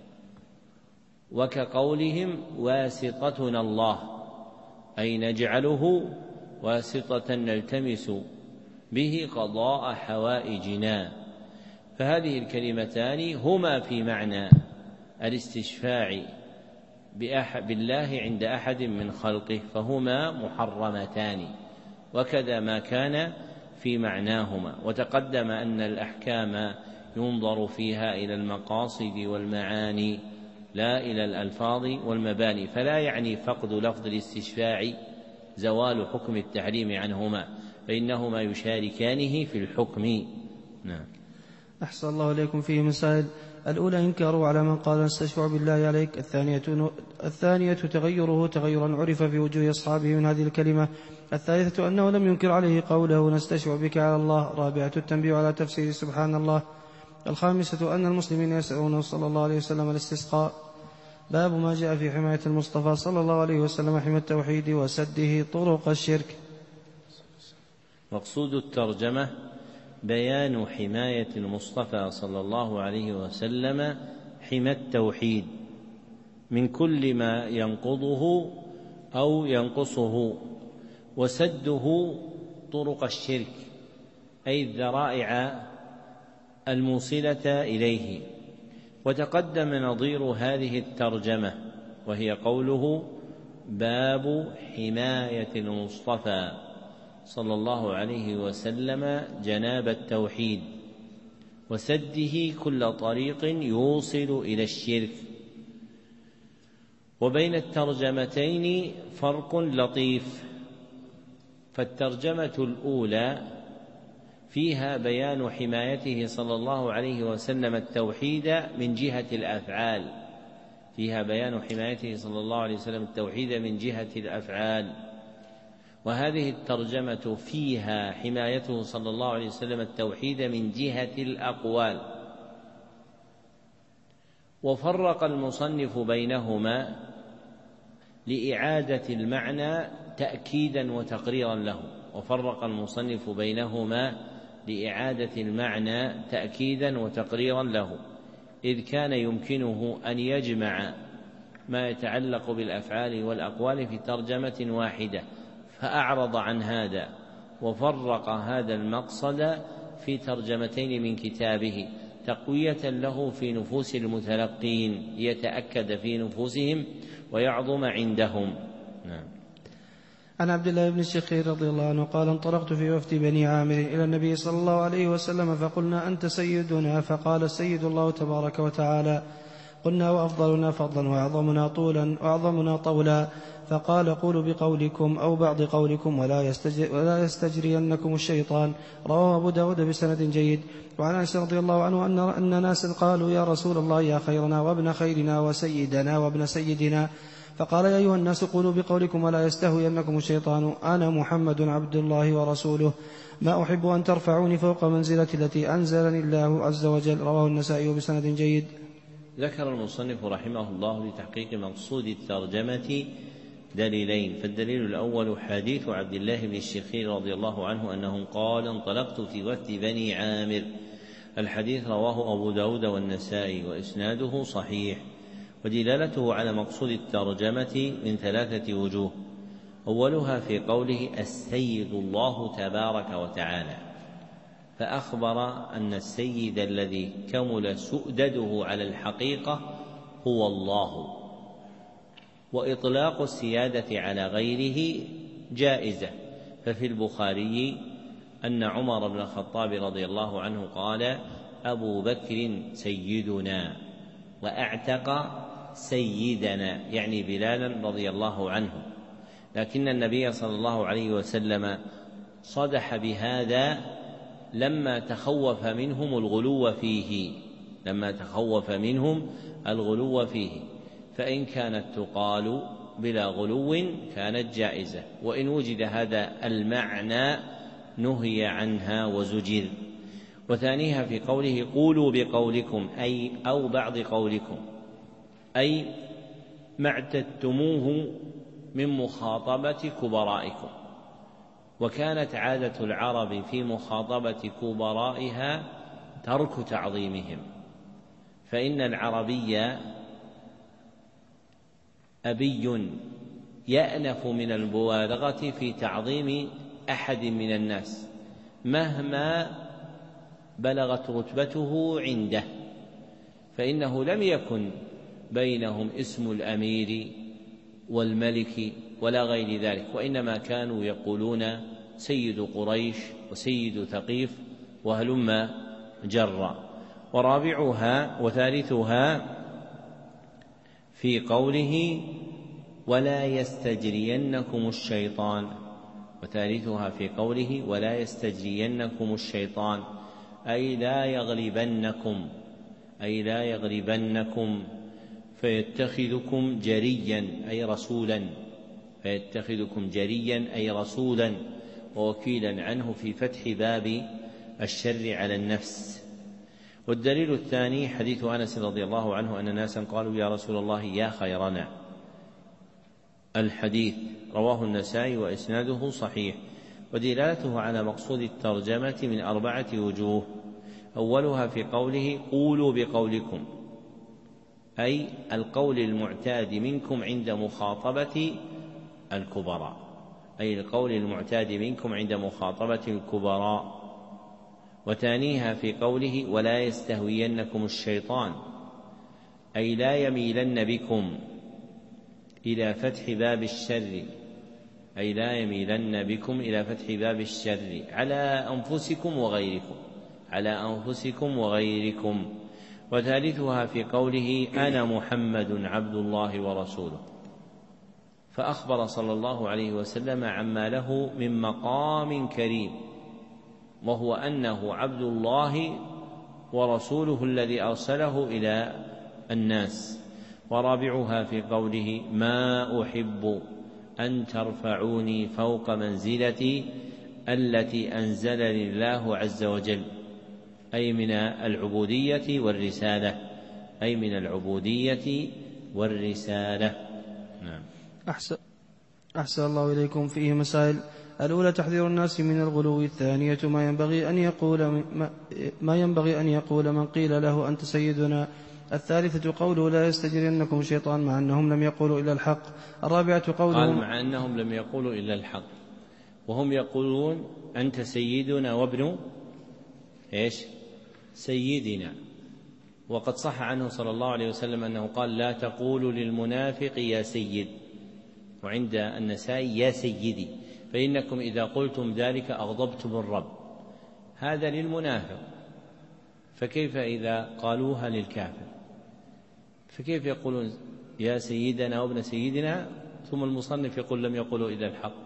وكقولهم واسطتنا الله أي نجعله واسطة نلتمس به قضاء حوائجنا. فهذه الكلمتان هما في معنى الاستشفاع بالله عند أحد من خلقه، فهما محرمتان، وكذا ما كان في معناهما. وتقدم أن الأحكام ينظر فيها إلى المقاصد والمعاني لا إلى الألفاظ والمباني، فلا يعني فقد لفظ الاستشفاع زوال حكم التحريم عنهما، فإنهما يشاركانه في الحكم. نعم. أحسن الله إليكم. فيه مسائل: الأولى إنكاره على من قال نستشفع بالله عليك. الثانية, الثانية تغيره تغيرا عرف في وجوه أصحابه من هذه الكلمة. الثالثة أنه لم ينكر عليه قوله نستشفع بك على الله. رابعة التنبيه على تفسير سبحان الله. الخامسة أن المسلمين يسألونه صلى الله عليه وسلم الاستسقاء. باب ما جاء في حماية المصطفى صلى الله عليه وسلم حمى التوحيد وسده طرق الشرك. مقصود الترجمة بيان حماية المصطفى صلى الله عليه وسلم حمى التوحيد من كل ما ينقضه أو ينقصه، وسده طرق الشرك أي الذرائع الموصلة إليه. وتقدم نظير هذه الترجمة وهي قوله باب حماية المصطفى صلى الله عليه وسلم جناب التوحيد وسده كل طريق يوصل إلى الشرك. وبين الترجمتين فرق لطيف، فالترجمة الأولى فيها بيان حمايته صلى الله عليه وسلم التوحيد من جهة الأفعال، فيها بيان حمايته صلى الله عليه وسلم التوحيد من جهة الأفعال. وهذه الترجمة فيها حمايته صلى الله عليه وسلم التوحيد من جهة الأقوال. وفرق المصنف بينهما لإعادة المعنى تأكيدا وتقريرا له وفرق المصنف بينهما لإعادة المعنى تأكيدا وتقريرا له إذ كان يمكنه أن يجمع ما يتعلق بالأفعال والأقوال في ترجمة واحدة، فأعرض عن هذا وفرق هذا المقصد في ترجمتين من كتابه تقوية له في نفوس المتلقين ليتأكد في نفوسهم ويعظم عندهم. نعم. عن عبد الله بن الشخير رضي الله عنه قال: انطلقت في وفد بني عامر إلى النبي صلى الله عليه وسلم فقلنا: أنت سيدنا؟ فقال: السيد الله تبارك وتعالى. قلنا: وأفضلنا فضلا وأعظمنا طولا وأعظمنا طولا؟ فقال: قولوا بقولكم أو بعض قولكم ولا, يستجر ولا يستجرينكم الشيطان. رواه أبو داود بسند جيد. وعن أنس رضي الله عنه أن, أن ناس قالوا: يا رسول الله، يا خيرنا وابن خيرنا وسيدنا وابن سيدنا. فقال: يا أيها الناس قولوا بقولكم ولا يستهوينكم الشيطان. أنا محمد عبد الله ورسوله، ما أحب أن ترفعوني فوق منزلة التي أنزلني الله عز وجل. رواه النسائي بسند جيد. ذكر المصنف رحمه الله لتحقيق مقصود الترجمة دليلين. فالدليل الأول حديث عبد الله بن الشخير رضي الله عنه أنه قال: انطلقت في وفد بني عامر. الحديث رواه أبو داود والنسائي وإسناده صحيح، ودلالته على مقصود الترجمة من ثلاثة وجوه. أولها في قوله: السيد الله تبارك وتعالى، فأخبر أن السيد الذي كمل سؤدده على الحقيقة هو الله، وإطلاق السيادة على غيره جائزة. ففي البخاري أن عمر بن الخطاب رضي الله عنه قال: أبو بكر سيدنا، وأعتق سيدنا، يعني بلالا رضي الله عنه. لكن النبي صلى الله عليه وسلم صدح بهذا لما تخوف منهم الغلو فيه لما تخوف منهم الغلو فيه فإن كانت تقال بلا غلو كانت جائزة، وإن وجد هذا المعنى نهي عنها وزجر. وثانيها في قوله: قولوا بقولكم، أي أو بعض قولكم، أي ما اعتدتموه من مخاطبة كبرائكم. وكانت عادة العرب في مخاطبة كبرائها ترك تعظيمهم، فإن العربي أبي يأنف من المبالغة في تعظيم أحد من الناس مهما بلغت رتبته عنده، فإنه لم يكن بينهم اسم الأمير والملك ولا غير ذلك، وإنما كانوا يقولون سيد قريش وسيد ثقيف وهلم جرا. ورابعها وثالثها في قوله: ولا يستجرينكم الشيطان وثالثها في قوله ولا يستجرينكم الشيطان أي لا يغلبنكم أي لا يغلبنكم فيتخذكم جريا أي رسولا فيتخذكم جريا أي رسولا ووكيلا عنه في فتح باب الشر على النفس. والدليل الثاني حديث أنس رضي الله عنه أن ناسا قالوا: يا رسول الله يا خيرنا. الحديث رواه النسائي وإسناده صحيح، ودلالته على مقصود الترجمة من أربعة وجوه. أولها في قوله: قولوا بقولكم، أي القول المعتاد منكم عند مخاطبة الكبراء أي القول المعتاد منكم عند مخاطبة الكبراء. وثانيها في قوله: ولا يستهوينكم الشيطان أي لا يميلن بكم إلى فتح باب الشر أي لا يميلن بكم إلى فتح باب الشر على أنفسكم وغيركم على أنفسكم وغيركم. وثالثها في قوله: أنا محمد عبد الله ورسوله، فأخبر صلى الله عليه وسلم عما له من مقام كريم، وهو أنه عبد الله ورسوله الذي أرسله إلى الناس. ورابعها في قوله: ما أحب أن ترفعوني فوق منزلتي التي أنزلني الله عز وجل أي من العبودية والرسالة أي من العبودية والرسالة. نعم. أحسن, أحسن الله إليكم. فيه مسائل: الأولى تحذير الناس من الغلو، الثانية ما ينبغي أن يقول ما ينبغي أن يقول من قيل له أنت سيدنا، الثالثة قوله: لا يستجرنكم الشيطان، مع أنهم لم يقولوا إلا الحق، الرابعة قوله: قال مع أنهم لم يقولوا إلا الحق، وهم يقولون أنت سيدنا وابن إيش سيدنا. وقد صح عنه صلى الله عليه وسلم أنه قال: لا تقولوا للمنافق يا سيد، وعند النسائي يا سيدي، فإنكم إذا قلتم ذلك أغضبتم الرب. هذا للمنافق، فكيف إذا قالوها للكافر؟ فكيف يقولون يا سيدنا وابن سيدنا ثم المصنف يقول لم يقولوا إلا الحق؟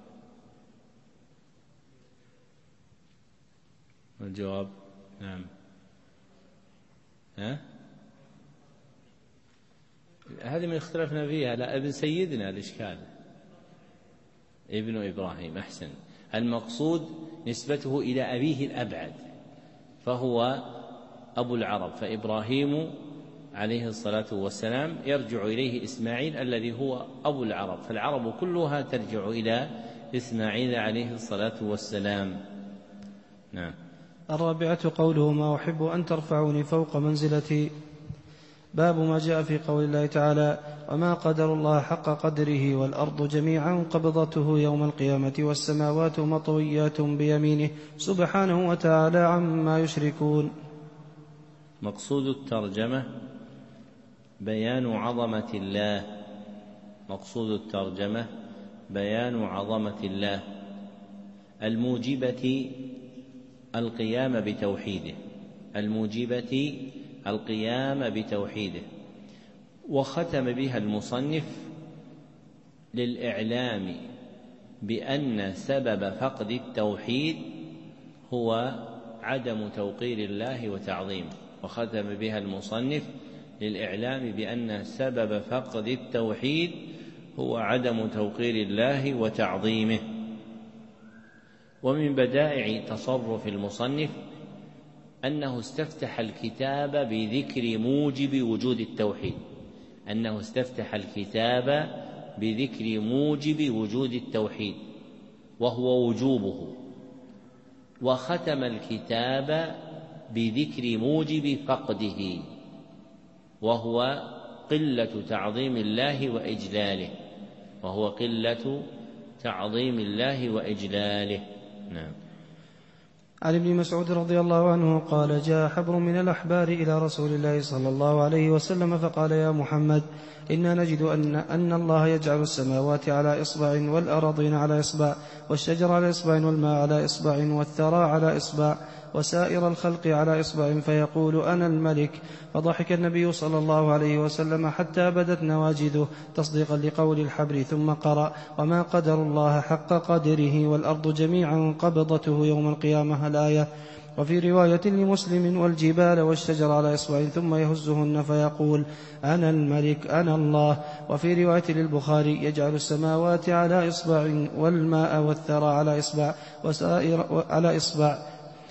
الجواب نعم. ها؟ هذه من اختلفنا فيها. لا، ابن سيدنا الإشكال ابن إبراهيم. أحسن. المقصود نسبته إلى أبيه الأبعد، فهو أبو العرب، فإبراهيم عليه الصلاة والسلام يرجع إليه إسماعيل الذي هو أبو العرب، فالعرب كلها ترجع إلى إسماعيل عليه الصلاة والسلام. نعم. الرابعة قوله ما أحب أن ترفعوني فوق منزلتي. باب ما جاء في قول الله تعالى وما قدر الله حق قدره والأرض جميعا قبضته يوم القيامة والسماوات مطويات بيمينه سبحانه وتعالى عما يشركون. مقصود الترجمة بيان عظمة الله مقصود الترجمة بيان عظمة الله الموجبة القيام بتوحيده الموجبة القيام بتوحيده وختم بها المصنف للإعلام بأن سبب فقد التوحيد هو عدم توقير الله وتعظيمه وختم بها المصنف للإعلام بأن سبب فقد التوحيد هو عدم توقير الله وتعظيمه. ومن بدائع تصرف المصنف أنه استفتح الكتاب بذكر موجب وجود التوحيد أنه استفتح الكتاب بذكر موجب وجود التوحيد وهو وجوبه، وختم الكتاب بذكر موجب فقده وهو قلة تعظيم الله وإجلاله وهو قلة تعظيم الله وإجلاله. نعم. عن ابن مسعود رضي الله عنه قال جاء حبر من الأحبار إلى رسول الله صلى الله عليه وسلم فقال يا محمد إنا نجد أن, أن الله يجعل السماوات على إصبع والأراضين على إصبع والشجر على إصبع والماء على إصبع والثرى على إصبع وسائر الخلق على إصبع فيقول أنا الملك. فضحك النبي صلى الله عليه وسلم حتى بدت نواجذه تصديقا لقول الحبر ثم قرأ وما قدر الله حق قدره والأرض جميعا قبضته يوم القيامة الآية. وفي رواية لمسلم والجبال والشجر على إصبع ثم يهزهن فيقول أنا الملك أنا الله. وفي رواية للبخاري يجعل السماوات على إصبع والماء والثرى على إصبع وسائر, على إصبع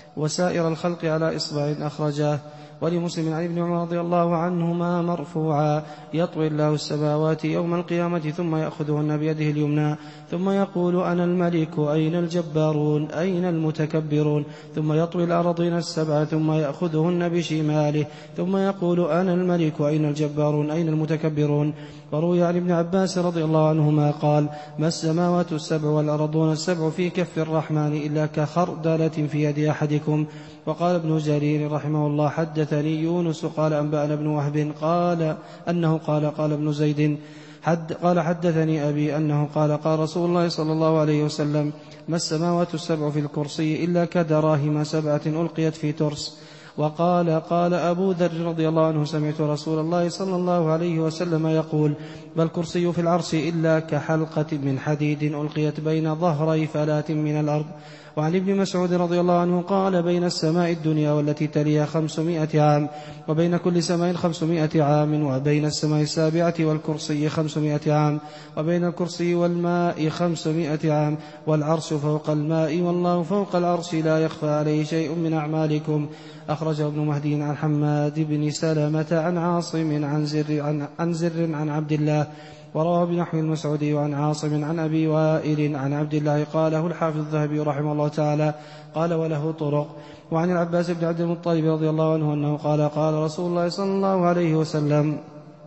وسائر الخلق على إصبع أخرجاه. ولمسلم عن ابن عمر رضي الله عنهما مرفوعا يطوي الله السماوات يوم القيامة ثم يأخذهن بيده اليمنى ثم يقول أنا الملك أين الجبارون أين المتكبرون ثم يطوي الأرضين السبع ثم يأخذهن بشماله ثم يقول أنا الملك أين الجبارون أين المتكبرون. وروي عن ابن عباس رضي الله عنهما قال ما السماوات السبع والأرضون السبع في كف الرحمن إلا كخردلة في يد أحدكم. وقال ابن جرير رحمه الله حدثني يونس قال أنبأنا ابن وهب قال أنه قال قال ابن زيد حد قال حدثني أبي أنه قال قال رسول الله صلى الله عليه وسلم ما السماوات السبع في الكرسي إلا كدراهم سبعة ألقيت في ترس. وقال قال أبو ذر رضي الله عنه سمعت رسول الله صلى الله عليه وسلم يقول بل كرسي في العرش إلا كحلقة من حديد ألقيت بين ظهري فلاة من الأرض. وعن ابن مسعود رضي الله عنه قال بين السماء الدنيا والتي تليها خمسمائة عام وبين كل سماء خمسمائة عام وبين السماء السابعة والكرسي خمسمائة عام وبين الكرسي والماء خمسمائة عام والعرش فوق الماء والله فوق العرش لا يخفى عليه شيء من أعمالكم. أخرجه ابن مهدي عن حماد بن سلمة عن عاصم عن زر عن, عن, زر عن عبد الله ورواه بنحو المسعودي عن عاصم عن أبي وائل عن عبد الله قاله الحافظ الذهبي رحمه الله تعالى قال وله طرق. وعن العباس بن عبد المطلب رضي الله عنه أنه قال قال رسول الله صلى الله عليه وسلم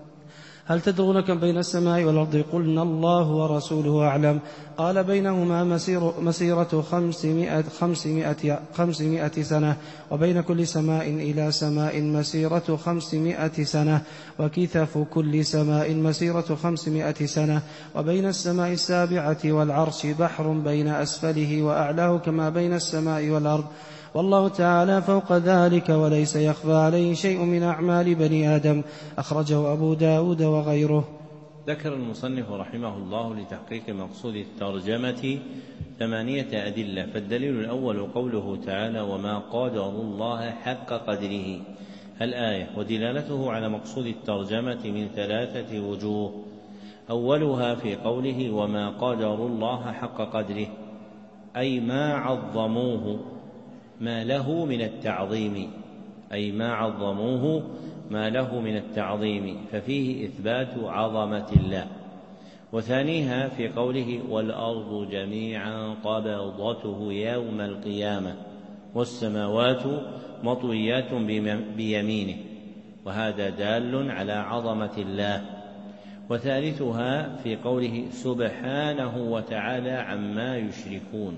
هل تدرون كم بين السماء والأرض؟ قلنا الله ورسوله أعلم. قال بينهما مسير مسيرة خمسمائة, خمسمائة, خمسمائة سنة وبين كل سماء إلى سماء مسيرة خمسمائة سنة وكثف كل سماء مسيرة خمسمائة سنة وبين السماء السابعة والعرش بحر بين أسفله وأعلاه كما بين السماء والأرض والله تعالى فوق ذلك وليس يخفى عليه شيء من أعمال بني آدم. أخرجه أبو داود وغيره. ذكر المصنف رحمه الله لتحقيق مقصود الترجمة ثمانية أدلة. فالدليل الأول قوله تعالى وما قدر الله حق قدره الآية، ودلالته على مقصود الترجمة من ثلاثة وجوه. أولها في قوله وما قدر الله حق قدره أي ما عظموه ما له من التعظيم أي ما عظموه ما له من التعظيم، ففيه إثبات عظمة الله. وثانيها في قوله والأرض جميعا قبضته يوم القيامة والسماوات مطويات بيمينه، وهذا دال على عظمة الله. وثالثها في قوله سبحانه وتعالى عما يشركون،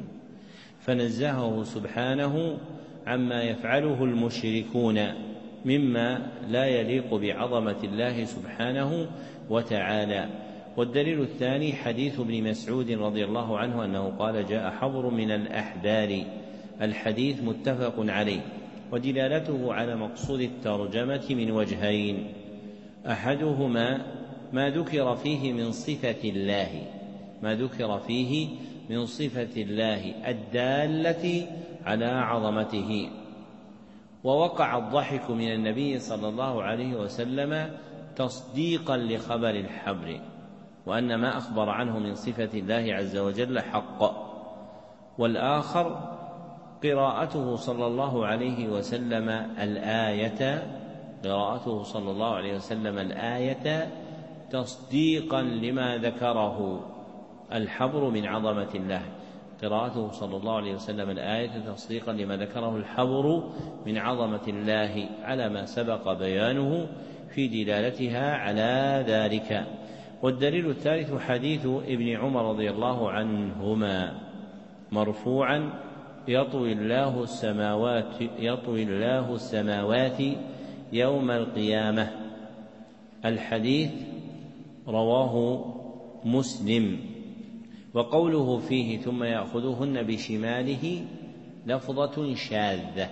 فنزهه سبحانه عما يفعله المشركون مما لا يليق بعظمة الله سبحانه وتعالى. والدليل الثاني حديث ابن مسعود رضي الله عنه أنه قال جاء حبر من الأحبار، الحديث متفق عليه، ودلالته على مقصود الترجمة من وجهين: أحدهما ما ذكر فيه من صفة الله ما ذكر فيه من صفة الله الدالة على عظمته. ووقع الضحك من النبي صلى الله عليه وسلم تصديقا لخبر الحبر، وأن ما أخبر عنه من صفة الله عز وجل حق. والآخر قراءته صلى الله عليه وسلم الآية قراءته صلى الله عليه وسلم الآية تصديقا لما ذكره الحبر من عظمة الله قراءته صلى الله عليه وسلم الآية تصديقا لما ذكره الحبر من عظمة الله على ما سبق بيانه في دلالتها على ذلك. والدليل الثالث حديث ابن عمر رضي الله عنهما مرفوعا يطوي الله السماوات يطوي الله السماوات يوم القيامة، الحديث رواه مسلم. وقوله فيه ثم يأخذهن بشماله لفظة شاذة،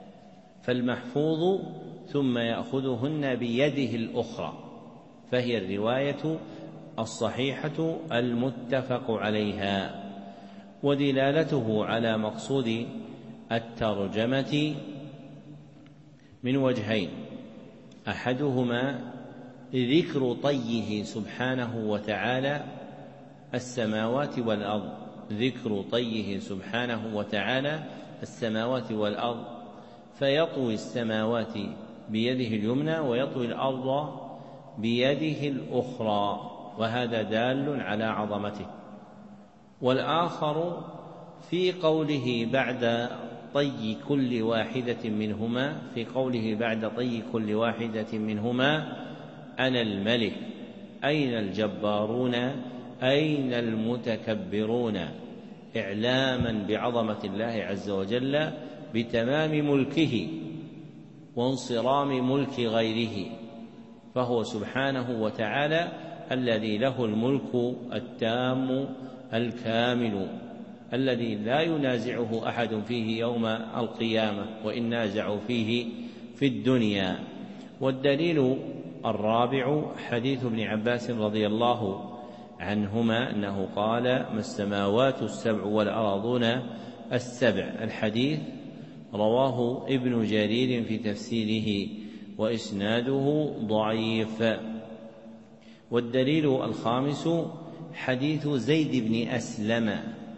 فالمحفوظ ثم يأخذهن بيده الأخرى، فهي الرواية الصحيحة المتفق عليها. ودلالته على مقصود الترجمة من وجهين: أحدهما ذكر طيه سبحانه وتعالى السماوات والأرض ذكر طيه سبحانه وتعالى السماوات والأرض، فيطوي السماوات بيده اليمنى ويطوي الأرض بيده الأخرى، وهذا دال على عظمته. والآخر في قوله بعد طي كل واحدة منهما في قوله بعد طي كل واحدة منهما أنا الملك أين الجبارون أين المتكبرون، إعلاما بعظمة الله عز وجل بتمام ملكه وانصرام ملك غيره، فهو سبحانه وتعالى الذي له الملك التام الكامل الذي لا ينازعه أحد فيه يوم القيامة وإن نازعوا فيه في الدنيا. والدليل الرابع حديث ابن عباس رضي الله عنهما أنه قال ما السماوات السبع والأراضون السبع، الحديث رواه ابن جرير في تفسيره وإسناده ضعيف. والدليل الخامس حديث زيد بن أسلم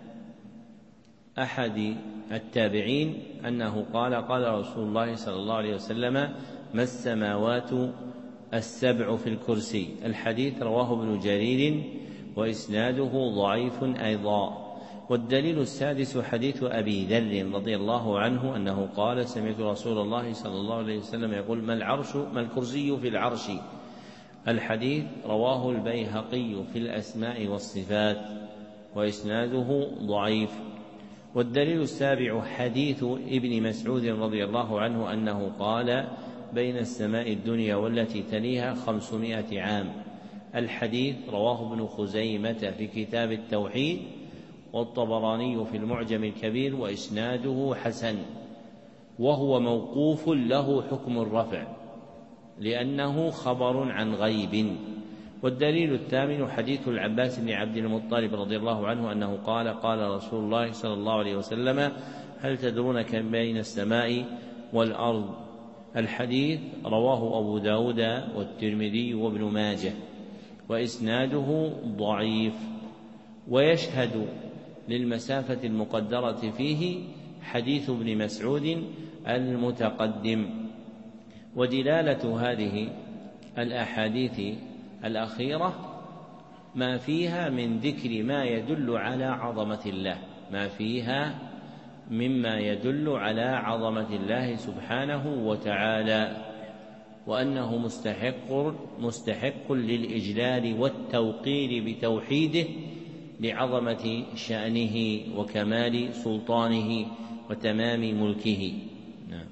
أحد التابعين أنه قال قال رسول الله صلى الله عليه وسلم ما السماوات السبع في الكرسي، الحديث رواه ابن جرير وإسناده ضعيف أيضا. والدليل السادس حديث أبي ذر رضي الله عنه أنه قال سمعت رسول الله صلى الله عليه وسلم يقول ما العرش ما الكرسي في العرش، الحديث رواه البيهقي في الأسماء والصفات وإسناده ضعيف. والدليل السابع حديث ابن مسعود رضي الله عنه أنه قال بين السماء الدنيا والتي تليها خمسمائة عام، الحديث رواه ابن خزيمة في كتاب التوحيد والطبراني في المعجم الكبير وإسناده حسن، وهو موقوف له حكم الرفع لأنه خبر عن غيب. والدليل الثامن حديث العباس بن عبد المطلب رضي الله عنه أنه قال قال رسول الله صلى الله عليه وسلم هل تدرون كم بين السماء والأرض، الحديث رواه أبو داود والترمذي وابن ماجه وإسناده ضعيف. ويشهد للمسافة المقدرة فيه حديث ابن مسعود المتقدم. ودلالة هذه الأحاديث الأخيرة ما فيها من ذكر ما يدل على عظمة الله، ما فيها مما يدل على عظمة الله سبحانه وتعالى، وأنه مستحق مستحق للإجلال والتوقير بتوحيده لعظمة شأنه وكمال سلطانه وتمام ملكه. نعم.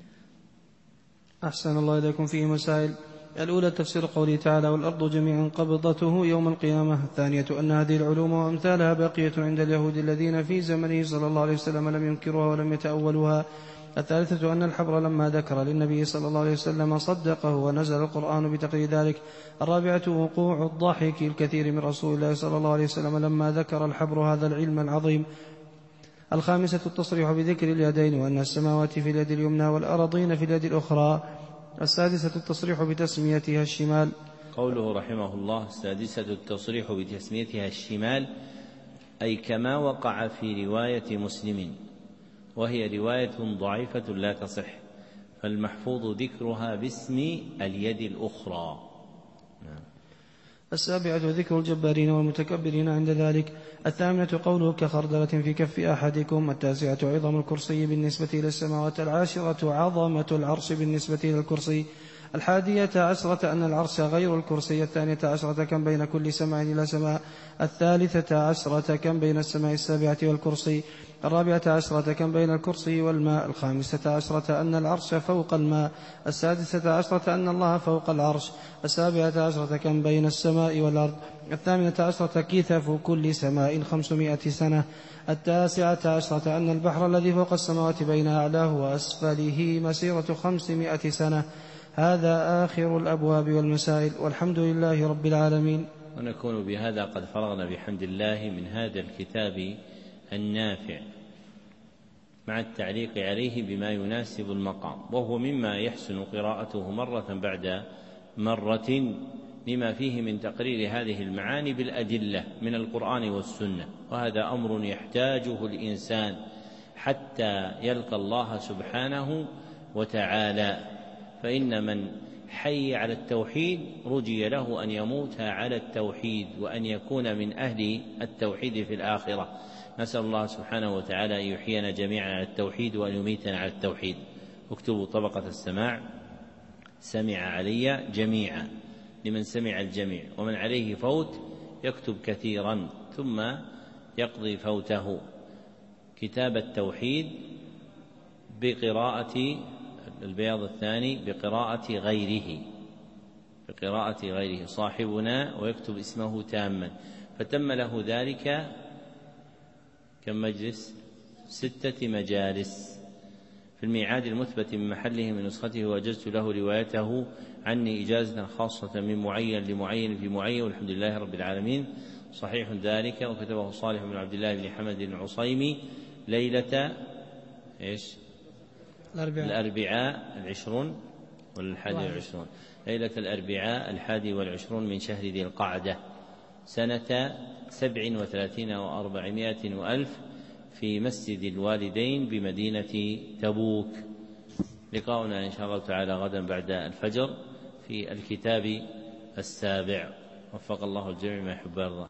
أحسن الله إليكم. فيه مسائل: الأولى تفسير قوله تعالى: والأرض جميعا قبضته يوم القيامة. الثانية أن هذه العلوم وأمثالها باقية عند اليهود الذين في زمنه صلى الله عليه وسلم لم ينكروها ولم يتأولوها. الثالثة أن الحبر لما ذكر للنبي صلى الله عليه وسلم صدقه ونزل القرآن بتقرير ذلك. الرابعة وقوع الضحك الكثير من رسول الله صلى الله عليه وسلم لما ذكر الحبر هذا العلم العظيم. الخامسة التصريح بذكر اليدين وأن السماوات في اليد اليمنى والأرضين في اليد الأخرى. السادسة التصريح بتسميتها الشمال. قوله رحمه الله: السادسة التصريح بتسميتها الشمال، أي كما وقع في رواية مسلم، وهي رواية ضعيفة لا تصح، فالمحفوظ ذكرها باسم اليد الأخرى. نعم. السابعة ذكر الجبارين والمتكبرين عند ذلك. الثامنة قوله كخردلة في كف أحدكم. التاسعة عظم الكرسي بالنسبة إلى السماوات. العاشرة عظمة العرش بالنسبة إلى الكرسي. الحادية عشرة أن العرش غير الكرسي. الثانية عشرة كم بين كل سماء إلى سماء. الثالثة عشرة كم بين السماء السابعة والكرسي. الرابعة عشرة كم بين الكرسي والماء. الخامسة عشرة أن العرش فوق الماء. السادسة عشرة أن الله فوق العرش. السابعة عشرة كم بين السماء والأرض. الثامنة عشرة كثف كل سماء خمسمائة سنة. التاسعة عشرة أن البحر الذي فوق السماوات بين أعلاه وأسفله مسيرة خمسمائة سنة. هذا آخر الأبواب والمسائل، والحمد لله رب العالمين. ونكون بهذا قد فرغنا بحمد الله من هذا الكتاب النافع مع التعليق عليه بما يناسب المقام، وهو مما يحسن قراءته مرة بعد مرة لما فيه من تقرير هذه المعاني بالأدلة من القرآن والسنة، وهذا أمر يحتاجه الإنسان حتى يلقى الله سبحانه وتعالى، فإن من حي على التوحيد رجي له أن يموت على التوحيد وأن يكون من أهل التوحيد في الآخرة. نسأل الله سبحانه وتعالى أن يحيينا جميعا على التوحيد وأن يميتنا على التوحيد. اكتبوا طبقة السماع: سمع علي جميعا، لمن سمع الجميع، ومن عليه فوت يكتب كثيرا ثم يقضي فوته. كتاب التوحيد بقراءة البياض الثاني بقراءة غيره بقراءة غيره صاحبنا، ويكتب اسمه تاما، فتم له ذلك كم مجلس؟ ستة مجالس في الميعاد المثبت من محله من نسخته، وأجزت له روايته عني إجازة خاصة من معين لمعين في معين، والحمد لله رب العالمين. صحيح ذلك، وكتبه صالح بن عبد الله بن حمد العصيمي ليلة إيش؟ الأربعاء, الأربعاء العشرون والحادي والعشرون ليلة الأربعاء الحادي والعشرون من شهر ذي القعدة سنة سبع وثلاثين وأربعمائة وألف في مسجد الوالدين بمدينة تبوك. لقاؤنا إن شاء الله تعالى غدا بعد الفجر في الكتاب السابع. وفق الله الجميع ما يحب ويرضى.